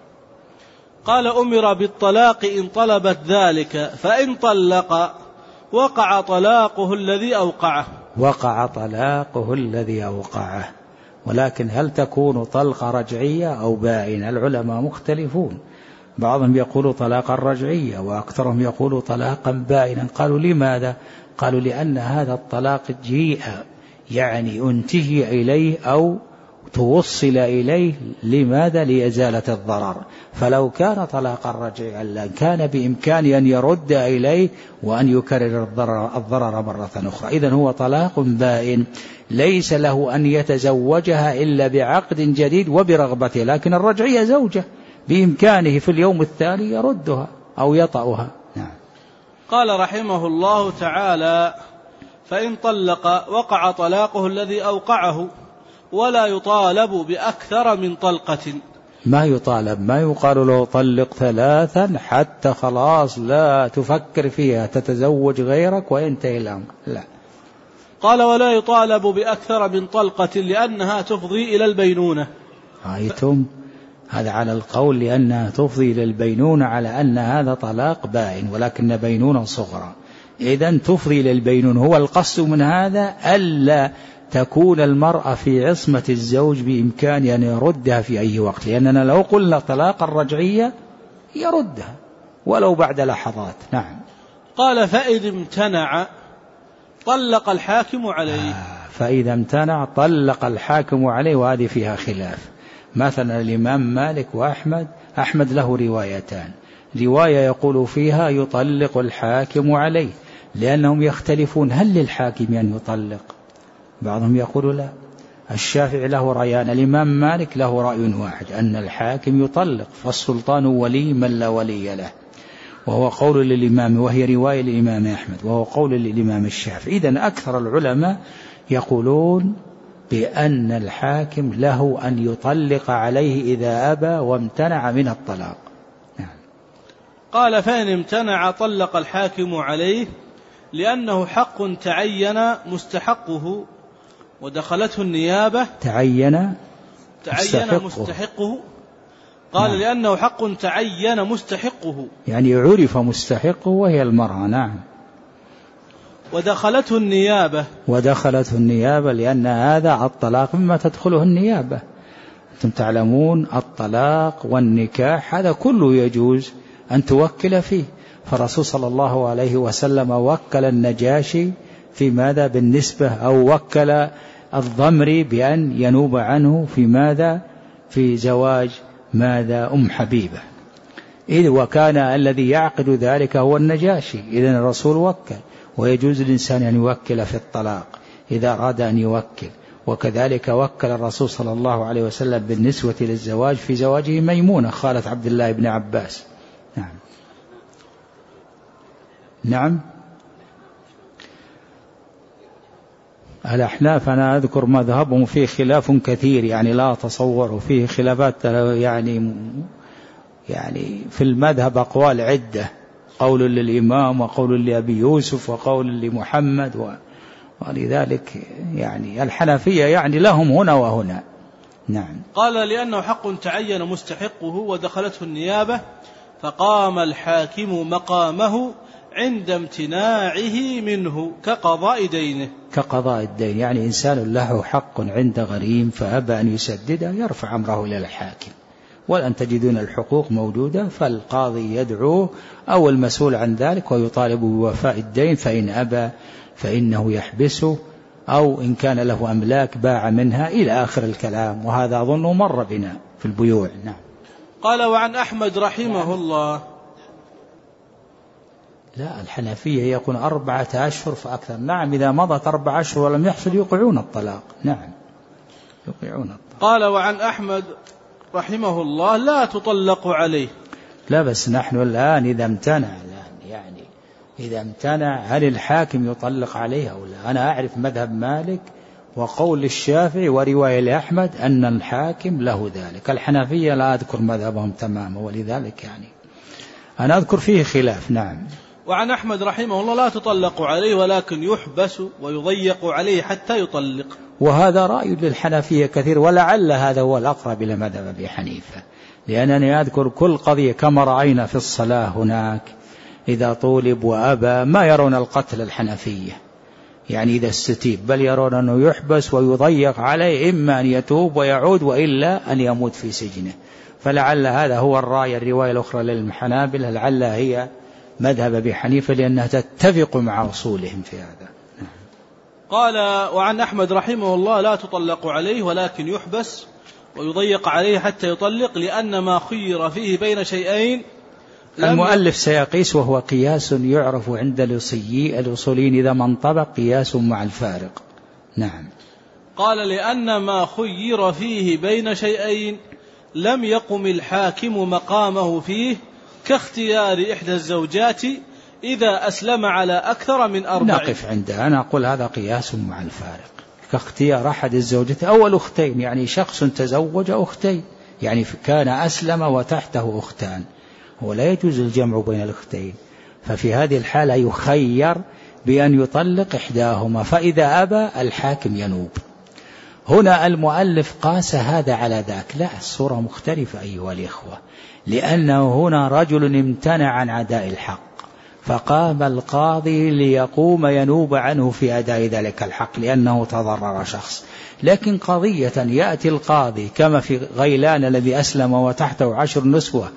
قال: أمر بالطلاق إن طلبت ذلك، فإن طلق وقع طلاقه الذي أوقعه. وقع طلاقه الذي أوقعه. ولكن هل تكون طلقة رجعية أو بائنة؟ العلماء مختلفون، بعضهم يقول طلاقا رجعية وأكثرهم يقول طلاقا بائنا. قالوا لماذا؟ قالوا لأن هذا الطلاق جيء يعني انتهي إليه أو توصل إليه، لماذا؟ لإزالة الضرر. فلو كان طلاقا رجعيا كان بإمكانه أن يرد إليه وأن يكرر الضرر مرة أخرى. إذن هو طلاق بائن ليس له أن يتزوجها إلا بعقد جديد وبرغبته، لكن الرجعية زوجة بإمكانه في اليوم الثاني يردها أو يطأها. نعم. قال رحمه الله تعالى: فإن طلق وقع طلاقه الذي أوقعه ولا يطالب بأكثر من طلقة. ما يطالب، ما يقال له طلق 3 حتى خلاص لا تفكر فيها تتزوج غيرك وينتهي الأمر، لا. قال: ولا يطالب بأكثر من طلقة لأنها تفضي إلى البينونة. رأيتم؟ هذا على القول لأنها تفضي إلى البينونة، على أن هذا طلاق بائن ولكن بينونة صغرى. إذن تفضي إلى البينونة. هو القصد من هذا ألا تكون المرأة في عصمة الزوج بإمكان أن يردها في أي وقت، لأننا لو قلنا طلاق الرجعية يردها ولو بعد لحظات. نعم. قال: فإذا امتنع طلق الحاكم عليه. فإذا امتنع طلق الحاكم عليه، وهذه فيها خلاف. مثلا الإمام مالك وأحمد، أحمد له روايتان، رواية يقول فيها يطلق الحاكم عليه، لأنهم يختلفون هل للحاكم أن يطلق، بعضهم يقول لا. الشافعي له رأيان، الإمام مالك له رأي واحد أن الحاكم يطلق، فالسلطان ولي من لا ولي له، وهو قول للإمام، وهي رواية للإمام أحمد، وهو قول للإمام الشافعي. إذن أكثر العلماء يقولون بأن الحاكم له أن يطلق عليه إذا أبى وامتنع من الطلاق. نعم. قال: فإن امتنع طلق الحاكم عليه لأنه حق تعين مستحقه ودخلته النيابة. تعين مستحقه. قال: نعم. لأنه حق تعين مستحقه، يعني عرف مستحقه وهي المرأة. نعم. ودخلته النيابة لأن هذا الطلاق مما تدخله النيابة. أنتم تعلمون الطلاق والنكاح هذا كله يجوز أن توكل فيه، فالرسول صلى الله عليه وسلم وكل النجاشي في ماذا بالنسبة، أو وكل الضمري بأن ينوب عنه في ماذا، في زواج ماذا أم حبيبة، إذ وكان الذي يعقد ذلك هو النجاشي. إذن الرسول وكل، ويجوز الإنسان أن يوكل في الطلاق إذا أراد أن يوكل. وكذلك وكل الرسول صلى الله عليه وسلم بالنسبة للزواج في زواجه ميمونة خالة عبد الله بن عباس. نعم. نعم. الأحناف أنا أذكر مذهبهم فيه خلاف كثير، يعني لا تصور فيه خلافات، يعني في المذهب أقوال عدة، قول للإمام وقول لأبي يوسف وقول لمحمد ولذلك يعني الحنفية يعني لهم هنا وهنا. نعم. قال: لأنه حق تعين مستحقه ودخلته النيابة، فقام الحاكم مقامه عند امتناعه منه كقضاء دينه. كقضاء الدين، يعني إنسان له حق عند غريم فأبى أن يسدده يرفع أمره إلى الحاكم، ولن تجدون الحقوق موجودة، فالقاضي يدعوه أو المسؤول عن ذلك ويطالب بوفاء الدين، فإن أبى فإنه يحبسه، أو إن كان له أملاك باع منها إلى آخر الكلام. وهذا أظنه مر بنا في البيوع. نعم. قال وعن أحمد رحمه الله. لا، الحنفية يكون 4 أشهر فأكثر. نعم، إذا مضت 4 أشهر ولم يحصل يوقعون الطلاق. نعم، يوقعون الطلاق. قال وعن أحمد رحمه الله لا تطلق عليه. لا، بس نحن الآن إذا امتنع، يعني إذا امتنع هل الحاكم يطلق عليه أو لا؟ أنا أعرف مذهب مالك وقول الشافعي ورواية لأحمد أن الحاكم له ذلك. الحنفية لا أذكر مذهبهم تماما، ولذلك يعني أنا أذكر فيه خلاف. نعم. وعن أحمد رحمه الله لا تطلق عليه ولكن يحبس ويضيق عليه حتى يطلق. وهذا رأي للحنفية كثير، ولعل هذا هو الأقرب إلى مذهب أبي حنيفة، لأنني أذكر كل قضية كما رأينا في الصلاة هناك إذا طولب وأبى ما يرون القتل الحنفية، يعني إذا استتيب، بل يرون أنه يحبس ويضيق عليه، إما أن يتوب ويعود وإلا أن يموت في سجنه. فلعل هذا هو الرأي. الرواية الأخرى للحنابلة لعل هي مذهب أبي حنيفة لأنها تتفق مع أصولهم في هذا. قال وعن أحمد رحمه الله لا تطلق عليه ولكن يحبس ويضيق عليه حتى يطلق، لأن ما خير فيه بين شيئين. المؤلف سيقيس، وهو قياس يعرف عند الأصوليين إذا ما انطبق قياس مع الفارق. نعم. قال لأن ما خير فيه بين شيئين لم يقم الحاكم مقامه فيه، كاختيار إحدى الزوجات إذا أسلم على أكثر من 4. نقف عنده. أنا أقول هذا قياس مع الفارق، كاختيار أحد الزوجات أو الأختين، يعني شخص تزوج أختين، يعني كان أسلم وتحته أختان، ولا يجوز الجمع بين الأختين، ففي هذه الحالة يخير بأن يطلق إحداهما، فإذا أبى الحاكم ينوب. هنا المؤلف قاس هذا على ذاك. لا، الصورة مختلفة أيها الإخوة، لأنه هنا رجل امتنع عن أداء الحق، فقام القاضي ليقوم ينوب عنه في أداء ذلك الحق لأنه تضرر شخص. لكن قضية يأتي القاضي كما في غيلان الذي أسلم وتحته 10 نسوة،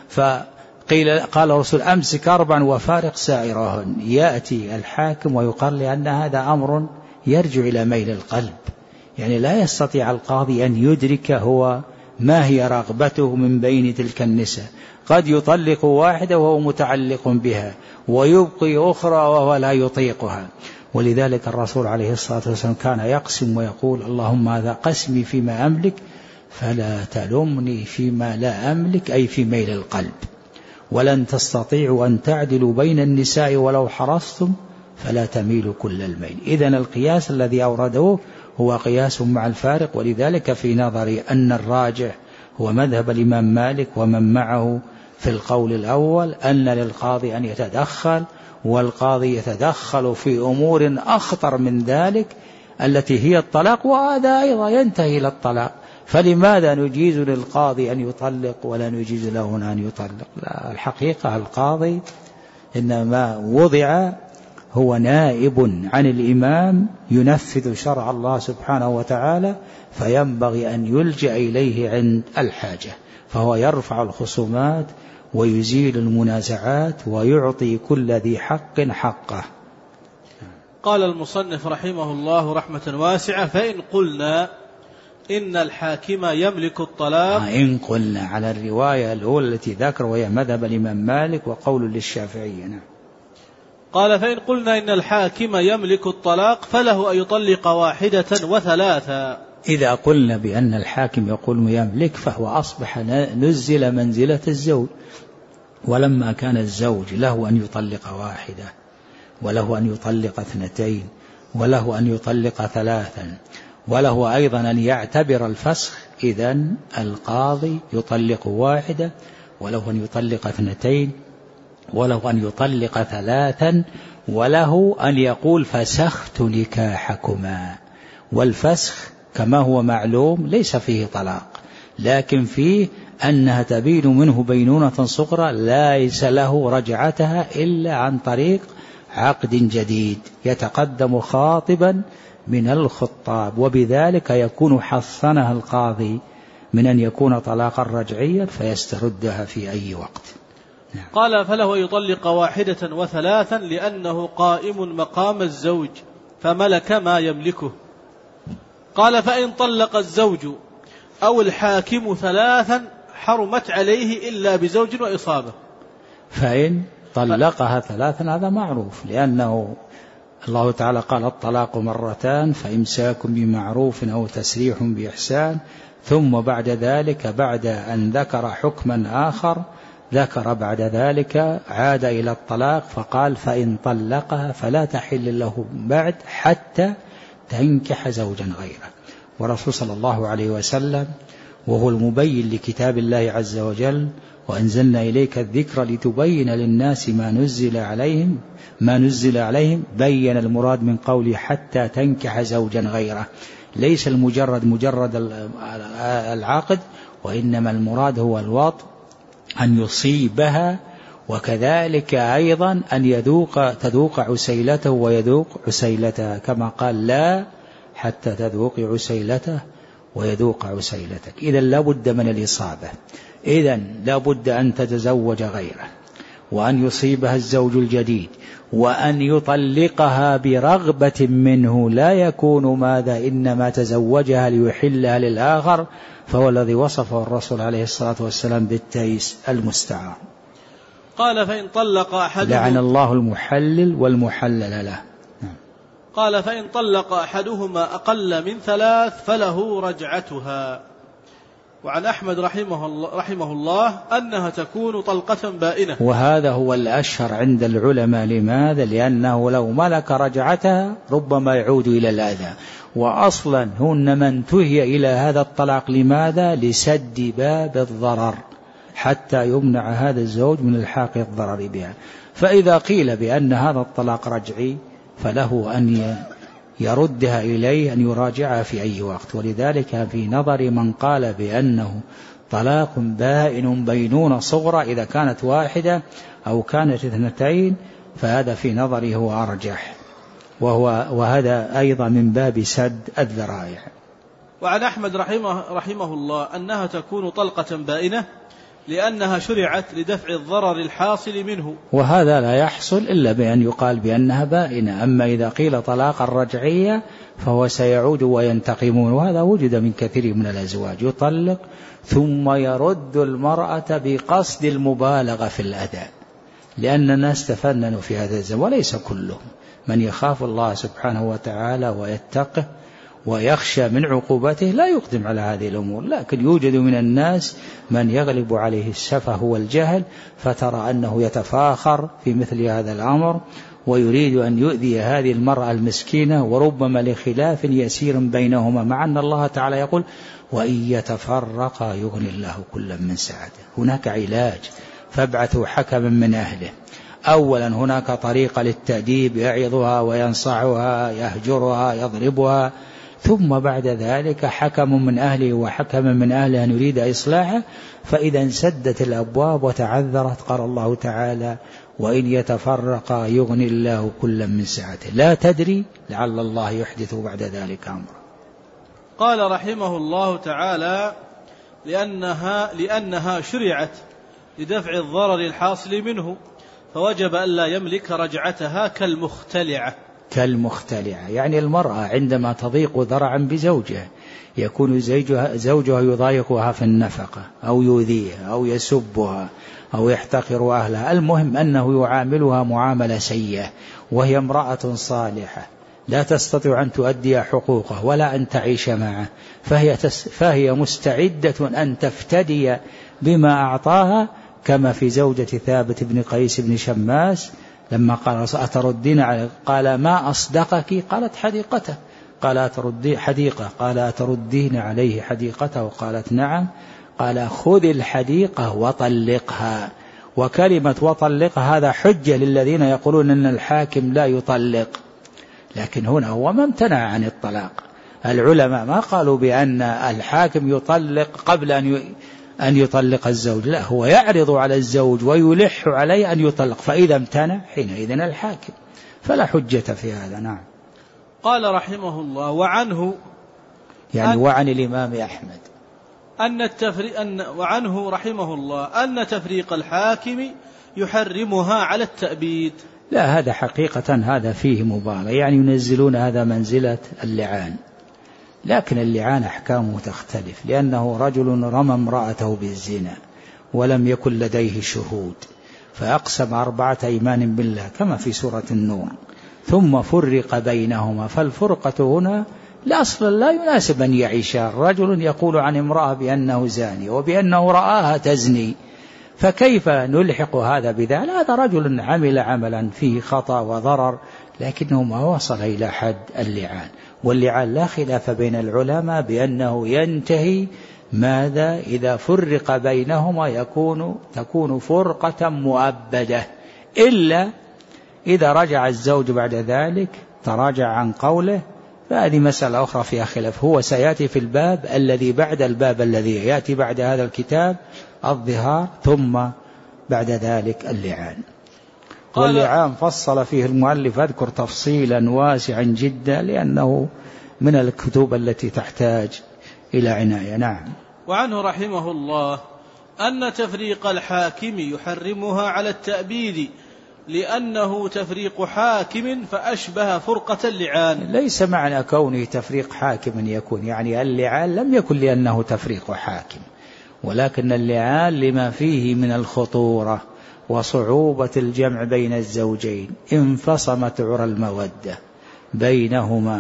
قال الرسول أمسك 4 وفارق سائرهن، يأتي الحاكم ويقال لأن هذا أمر يرجع إلى ميل القلب، يعني لا يستطيع القاضي أن يدرك هو ما هي رغبته من بين تلك النساء. قد يطلق واحدة وهو متعلق بها ويبقي أخرى وهو لا يطيقها. ولذلك الرسول عليه الصلاة والسلام كان يقسم ويقول اللهم هذا قسمي فيما أملك فلا تلمني فيما لا أملك، أي في ميل القلب. ولن تستطيعوا أن تعدلوا بين النساء ولو حرصتم فلا تميلوا كل الميل. إذن القياس الذي أورده هو قياس مع الفارق. ولذلك في نظري أن الراجح هو مذهب الإمام مالك ومن معه في القول الأول، أن للقاضي أن يتدخل، والقاضي يتدخل في أمور أخطر من ذلك التي هي الطلاق، وهذا أيضا ينتهي إلى الطلاق. فلماذا نجيز للقاضي أن يطلق ولا نجيز له هنا أن يطلق؟ لا، الحقيقة القاضي إنما وضع هو نائب عن الإمام ينفذ شرع الله سبحانه وتعالى، فينبغي أن يلجأ إليه عند الحاجة، فهو يرفع الخصومات ويزيل المنازعات ويعطي كل ذي حق حقه. قال المصنف رحمه الله رحمة واسعة: فإن قلنا إن الحاكم يملك الطلاق، إن قلنا على الرواية الأولى التي ذكر وهي مذهب الإمام مالك وقول للشافعية. قال: فإن قلنا إن الحاكم يملك الطلاق فله أن يطلق 1 و3. إذا قلنا بأن الحاكم يقول يملك فهو أصبح نزل منزلة الزوج، ولما كان الزوج له أن يطلق 1 وله أن يطلق 2 وله أن يطلق 3 وله أيضا أن يعتبر الفسخ، إذن القاضي يطلق 1 وله أن يطلق 2 وله أن يطلق 3 وله أن يقول فسخت نكاحكما. والفسخ كما هو معلوم ليس فيه طلاق، لكن فيه أنها تبين منه بينونة صغرى ليس له رجعتها إلا عن طريق عقد جديد يتقدم خاطبا من الخطاب، وبذلك يكون حصنها القاضي من أن يكون طلاقا رجعيا فيستردها في أي وقت. نعم. قال فله يطلق واحدة وثلاثا لأنه قائم مقام الزوج فملك ما يملكه. قال فإن طلق الزوج أو الحاكم ثلاثا حرمت عليه إلا بزوج وإصابة. فإن طلقها ثلاثا هذا معروف، لأنه الله تعالى قال الطلاق مرتان فإمساك بمعروف أو تسريح بإحسان، ثم بعد ذلك بعد أن ذكر حكما آخر ذكر بعد ذلك عاد إلى الطلاق فقال فإن طلقها فلا تحل له بعد حتى تنكح زوجا غيره. ورسول صلى الله عليه وسلم وهو المبين لكتاب الله عز وجل وأنزلنا إليك الذكر لتبين للناس ما نزل عليهم بين المراد من قوله حتى تنكح زوجا غيره، ليس مجرد العقد، وإنما المراد هو الوطء أن يصيبها، وكذلك أيضا أن تذوق عسيلته ويذوق عسيلتها، كما قال لا حتى تذوق عسيلته ويذوق عسيلتك. إذن لا بد من الإصابة، إذن لا بد أن تتزوج غيره، وأن يصيبها الزوج الجديد، وأن يطلقها برغبة منه، لا يكون ماذا إنما تزوجها ليحلها للآخر، فهو الذي وصفه الرسول عليه الصلاة والسلام بالتيس المستعار. قال فإن طلق أحدهم لعن الله المحلل والمحلل له. قال فإن طلق أحدهما أقل من ثلاث فله رجعتها. وعن أحمد رحمه الله أنها تكون طلقة بائنة، وهذا هو الأشهر عند العلماء. لماذا؟ لأنه لو ملك رجعتها ربما يعود إلى الأذى، وأصلا هن من انتهي إلى هذا الطلاق لماذا؟ لسد باب الضرر حتى يمنع هذا الزوج من الحاق الضرر بها. فإذا قيل بأن هذا الطلاق رجعي فله أن يردها إليه، أن يراجعها في أي وقت. ولذلك في نظر من قال بأنه طلاق بائن بينونة صغرى إذا كانت واحدة أو كانت اثنتين، فهذا في نظره هو أرجح، وهذا أيضا من باب سد الذرائع. وعن أحمد رحمه الله أنها تكون طلقة بائنة لأنها شرعت لدفع الضرر الحاصل منه، وهذا لا يحصل إلا بأن يقال بأنها بائنة. أما إذا قيل طلاقا رجعية فهو سيعود وينتقمون، وهذا وجد من كثير من الأزواج، يطلق ثم يرد المرأة بقصد المبالغة في الأداء، لأن الناس تفننوا في هذا الزمن، وليس كلهم. من يخاف الله سبحانه وتعالى ويتقه ويخشى من عقوبته لا يقدم على هذه الأمور، لكن يوجد من الناس من يغلب عليه السفه والجهل، فترى أنه يتفاخر في مثل هذا الأمر ويريد أن يؤذي هذه المرأة المسكينة، وربما لخلاف يسير بينهما، مع أن الله تعالى يقول وإن يتفرقا يغني الله كلا من سعته. هناك علاج، فابعثوا حكما من أهله. أولا هناك طريقة للتأديب، يعظها وينصحها، يهجرها، يضربها، ثم بعد ذلك حكم من أهله وحكم من أهله أن يريد إصلاحه. فإذا انسدت الأبواب وتعذرت قال الله تعالى وإن يتفرقا يغني الله كلا من سعته. لا تدري لعل الله يحدث بعد ذلك أمرا. قال رحمه الله تعالى لأنها شرعت لدفع الضرر الحاصل منه، فوجب أن لا يملك رجعتها كالمختلعة، يعني المرأة عندما تضيق ذرعا بزوجها يكون زوجها يضايقها في النفقة أو يؤذيها أو يسبها أو يحتقر أهلها، المهم أنه يعاملها معاملة سيئة، وهي امرأة صالحة لا تستطيع أن تؤدي حقوقه ولا أن تعيش معه، فهي مستعدة أن تفتدي بما أعطاها، كما في زوجة ثابت بن قيس بن شماس لما قال أتردين عليه، قال ما أصدقك؟ قالت حديقته. قال أتردين حديقة؟ قال أتردين عليه حديقته؟ قالت نعم. قال خذ الحديقة وطلقها. وكلمة وطلقها هذا حجة للذين يقولون أن الحاكم لا يطلق، لكن هنا هو ما امتنع عن الطلاق. العلماء ما قالوا بأن الحاكم يطلق قبل أن يطلق الزوج، لا، هو يعرض على الزوج ويلح عليه أن يطلق، فإذا امتنع حينئذ الحاكم، فلا حجة في هذا. نعم. قال رحمه الله وعنه، يعني وعن الإمام أحمد، وعنه رحمه الله أن تفريق الحاكم يحرمها على التأبيد. لا، هذا حقيقة هذا فيه مبالغة، يعني ينزلون هذا منزلة اللعان، لكن اللعان أحكامه تختلف، لأنه رجل رمى امرأته بالزنا ولم يكن لديه شهود فأقسم 4 أيمان بالله كما في سورة النور، ثم فرق بينهما، فالفرقة هنا الأصل لا يناسب أن يعيشا. رجل يقول عن امرأة بأنه زاني وبأنه رآها تزني، فكيف نلحق هذا بذلك؟ هذا رجل عمل عملا فيه خطأ وضرر، لكنه ما وصل إلى حد اللعان. واللعان لا خلاف بين العلماء بأنه ينتهي ماذا إذا فرق بينهما، تكون فرقة مؤبدة، إلا إذا رجع الزوج بعد ذلك تراجع عن قوله، فهذه مسألة أخرى فيها خلاف. هو سيأتي في الباب الذي بعد الباب الذي يأتي بعد هذا الكتاب الظهار، ثم بعد ذلك اللعان. واللعان فصل فيه المؤلف أذكر تفصيلا واسعا جدا، لأنه من الكتب التي تحتاج إلى عناية. نعم. وعنه رحمه الله أن تفريق الحاكم يحرمها على التأبيد لأنه تفريق حاكم فأشبه فرقة اللعان. ليس معنى كونه تفريق حاكم يكون يعني اللعان لم يكن لأنه تفريق حاكم، ولكن اللعان لما فيه من الخطورة وصعوبة الجمع بين الزوجين، انفصمت عرى المودة بينهما،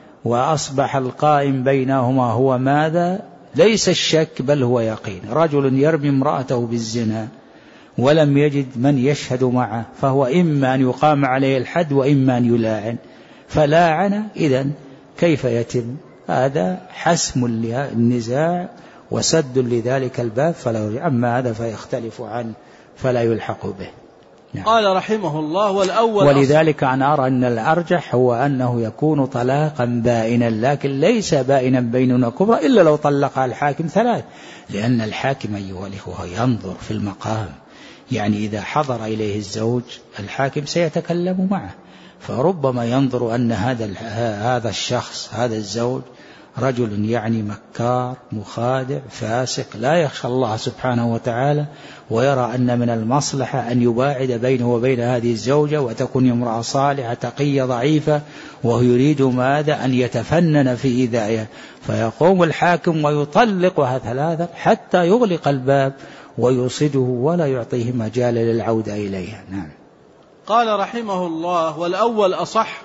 وأصبح القائم بينهما هو ماذا؟ ليس الشك بل هو يقين. رجل يرمي امرأته بالزنا ولم يجد من يشهد معه، فهو إما أن يقام عليه الحد وإما أن يلاعن، فلاعن، إذن كيف يتم؟ هذا حسم النزاع وسد لذلك الباب، فلا. أما هذا فيختلف عنه فلا يلحق به. نعم. قال رحمه الله ولذلك أنا أرى أن الأرجح هو أنه يكون طلاقا بائنا، لكن ليس بائنا بيننا كبرى إلا لو طلقها الحاكم 3، لأن الحاكم أيها الإخوة ينظر في المقام، يعني إذا حضر إليه الزوج الحاكم سيتكلم معه، فربما ينظر أن هذا الشخص هذا الزوج رجل يعني مكار مخادع فاسق لا يخشى الله سبحانه وتعالى، ويرى أن من المصلحة أن يباعد بينه وبين هذه الزوجة وتكون امرأة صالحة تقية ضعيفة، وهو يريد ماذا؟ أن يتفنن في إيذائها، فيقوم الحاكم ويطلقها 3 حتى يغلق الباب ويصده ولا يعطيه مجال للعودة إليها. نعم. قال رحمه الله والأول أصح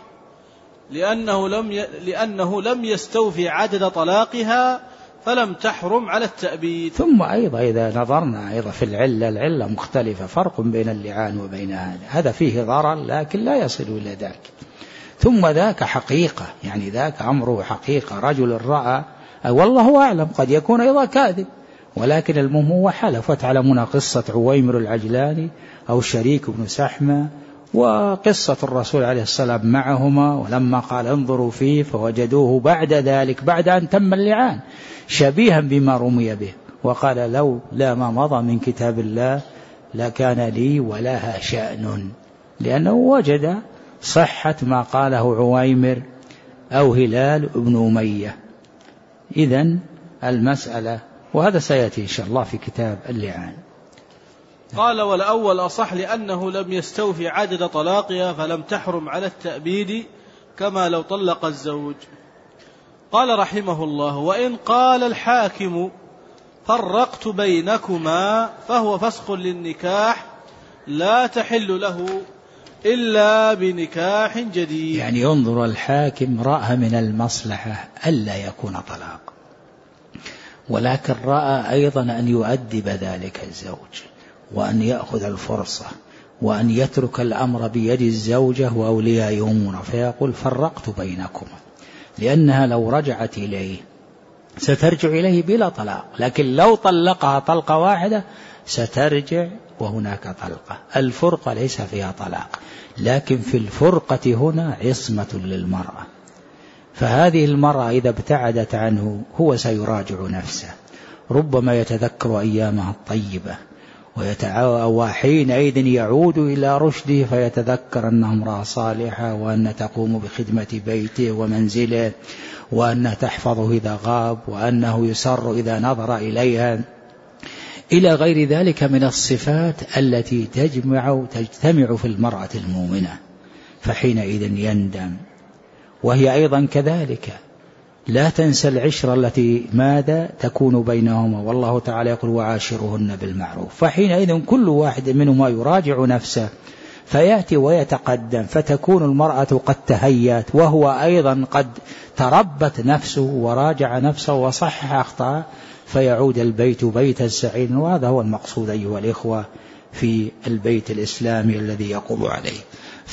لأنه لم يستوفي عدد طلاقها فلم تحرم على التأبيد. ثم أيضا إذا نظرنا أيضا في العلة مختلفة، فرق بين اللعان وبين هذا فيه ضرر لكن لا يصل إلى ذاك. ثم ذاك حقيقة، يعني ذاك أمره حقيقة، رجل رأى والله أعلم قد يكون أيضا كاذب، ولكن المهم هو حلف. وتعلمون قصة عويمر العجلاني أو شريك بن سحمة، وقصة الرسول عليه السلام معهما، ولما قال انظروا فيه فوجدوه بعد ذلك بعد أن تم اللعان شبيها بما رمي به، وقال لو لا ما مضى من كتاب الله لكان لي ولها شأن، لأنه وجد صحة ما قاله عويمر أو هلال بن أمية. إذن المسألة، وهذا سيأتي إن شاء الله في كتاب اللعان. قال والأول أصح لأنه لم يستوفي عدد طلاقها فلم تحرم على التأبيد كما لو طلق الزوج. قال رحمه الله وإن قال الحاكم فرقت بينكما فهو فسخ للنكاح لا تحل له إلا بنكاح جديد. يعني ينظر الحاكم رأى من المصلحة ألا يكون طلاق، ولكن رأى أيضا أن يؤدب ذلك الزوج وأن يأخذ الفرصة وأن يترك الأمر بيد الزوجة وأولياء أمورها، فيقول فرقت بينكما، لأنها لو رجعت إليه سترجع إليه بلا طلاق، لكن لو طلقها طلقة واحدة سترجع وهناك طلقة. الفرقة ليس فيها طلاق، لكن في الفرقة هنا عصمة للمرأة، فهذه المرأة إذا ابتعدت عنه هو سيراجع نفسه، ربما يتذكر أيامها الطيبة وحينئذ يعود إلى رشده فيتذكر أنها امرأة صالحة، وأن تقوم بخدمة بيته ومنزله، وأنها تحفظه إذا غاب، وأنه يسر إذا نظر إليها، إلى غير ذلك من الصفات التي تجتمع في المرأة المؤمنة. فحينئذ يندم. وهي أيضا كذلك لا تنسى العشرة التي ماذا تكون بينهما، والله تعالى يقول وعاشرهن بالمعروف. فحينئذ كل واحد منهما يراجع نفسه فيأتي ويتقدم، فتكون المرأة قد تهيأت، وهو أيضا قد تربت نفسه وراجع نفسه وصحح أخطاءه، فيعود البيت بيتا سعيدا. وهذا هو المقصود أيها الإخوة في البيت الإسلامي الذي يقوم عليه.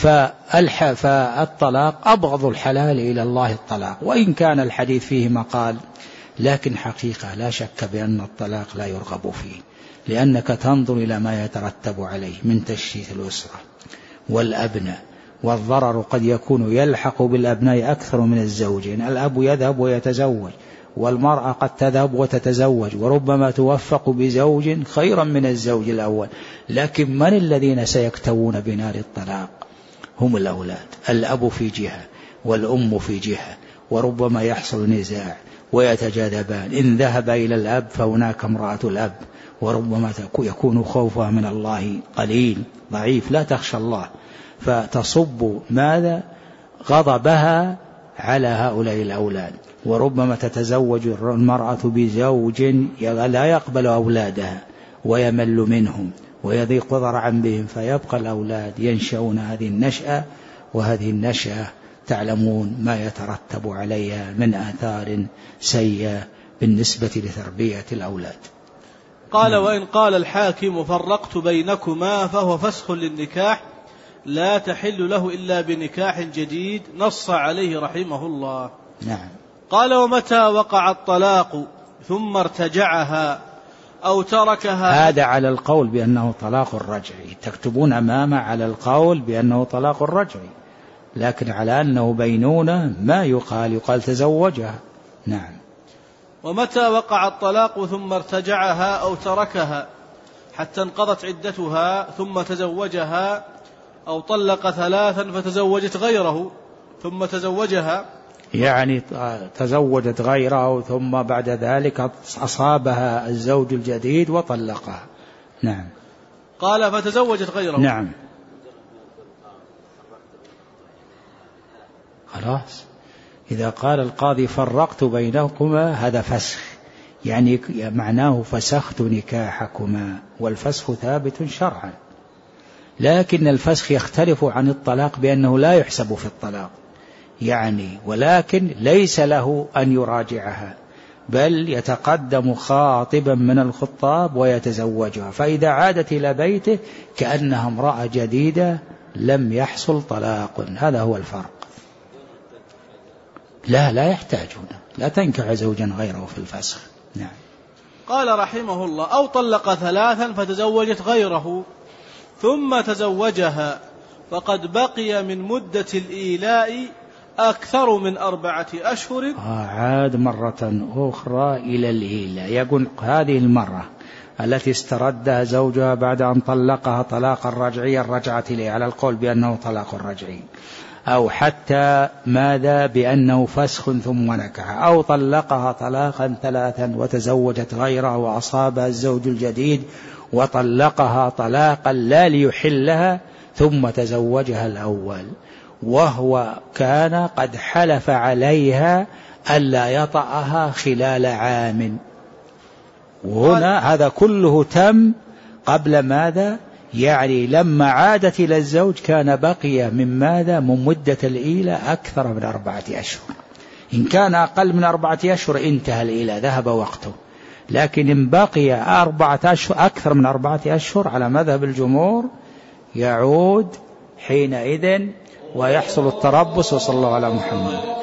فالطلاق أبغض الحلال إلى الله الطلاق، وإن كان الحديث فيه مقال، لكن حقيقة لا شك بأن الطلاق لا يرغب فيه، لأنك تنظر إلى ما يترتب عليه من تشتيت الأسرة والأبناء، والضرر قد يكون يلحق بالأبناء أكثر من الزوجين. الأب يذهب ويتزوج، والمرأة قد تذهب وتتزوج، وربما توفق بزوج خيرا من الزوج الأول، لكن من الذين سيكتوون بنار الطلاق؟ هم الأولاد. الأب في جهة والأم في جهة، وربما يحصل نزاع ويتجاذبان. إن ذهب إلى الأب فهناك امرأة الأب، وربما يكون خوفها من الله قليل ضعيف، لا تخشى الله، فتصب ماذا غضبها على هؤلاء الأولاد. وربما تتزوج المرأة بزوج لا يقبل أولادها ويمل منهم ويضيق ذرعا بهم، فيبقى الأولاد ينشأون هذه النشأة، وهذه النشأة تعلمون ما يترتب عليها من آثار سيئة بالنسبة لتربية الأولاد. قال وإن قال الحاكم فرقت بينكما فهو فسخ للنكاح لا تحل له إلا بنكاح جديد، نص عليه رحمه الله. نعم. قال ومتى وقع الطلاق ثم ارتجعها أو تركها؟ هذا على القول بأنه طلاق رجعي، تكتبون أمامه على القول بأنه طلاق رجعي، لكن على أنه بينونة ما يقال تزوجها. نعم. ومتى وقع الطلاق ثم ارتجعها أو تركها حتى انقضت عدتها ثم تزوجها، أو طلق ثلاثا فتزوجت غيره ثم تزوجها، يعني تزوجت غيره ثم بعد ذلك أصابها الزوج الجديد وطلقها. نعم. قال فتزوجت غيره. نعم. خلاص، إذا قال القاضي فرقت بينكما هذا فسخ، يعني معناه فسخت نكاحكما، والفسخ ثابت شرعا. لكن الفسخ يختلف عن الطلاق بأنه لا يحسب في الطلاق، يعني ولكن ليس له أن يراجعها، بل يتقدم خاطبا من الخطاب ويتزوجها، فإذا عادت إلى بيته كأنها امرأة جديدة لم يحصل طلاق. هذا هو الفرق. لا يحتاجون، لا تنكح زوجا غيره في الفسخ. نعم. قال رحمه الله أو طلق ثلاثا فتزوجت غيره ثم تزوجها فقد بقي من مدة الإيلاء أكثر من 4 أشهر. عاد مرة أخرى إلى الإيلاء. يقول هذه المرة التي استردها زوجها بعد أن طلقها طلاقا رجعيا رجعت إليه على القول بأنه طلاق رجعي، أو حتى ماذا بأنه فسخ ثم نكح، أو طلقها طلاقا ثلاثا وتزوجت غيره وأصابها الزوج الجديد وطلقها طلاقا لا ليحلها ثم تزوجها الأول، وهو كان قد حلف عليها ألا يطأها خلال عام. وهنا هذا كله تم قبل ماذا؟ يعني لما عادت إلى الزوج كان بقي من ماذا؟ من مدة الإيلاء أكثر من 4 أشهر. إن كان أقل من 4 أشهر انتهى الإيلاء، ذهب وقته. لكن إن بقي 4 أشهر أكثر من 4 أشهر على مذهب الجمهور يعود حينئذ ويحصل التربص. وصلى الله على محمد.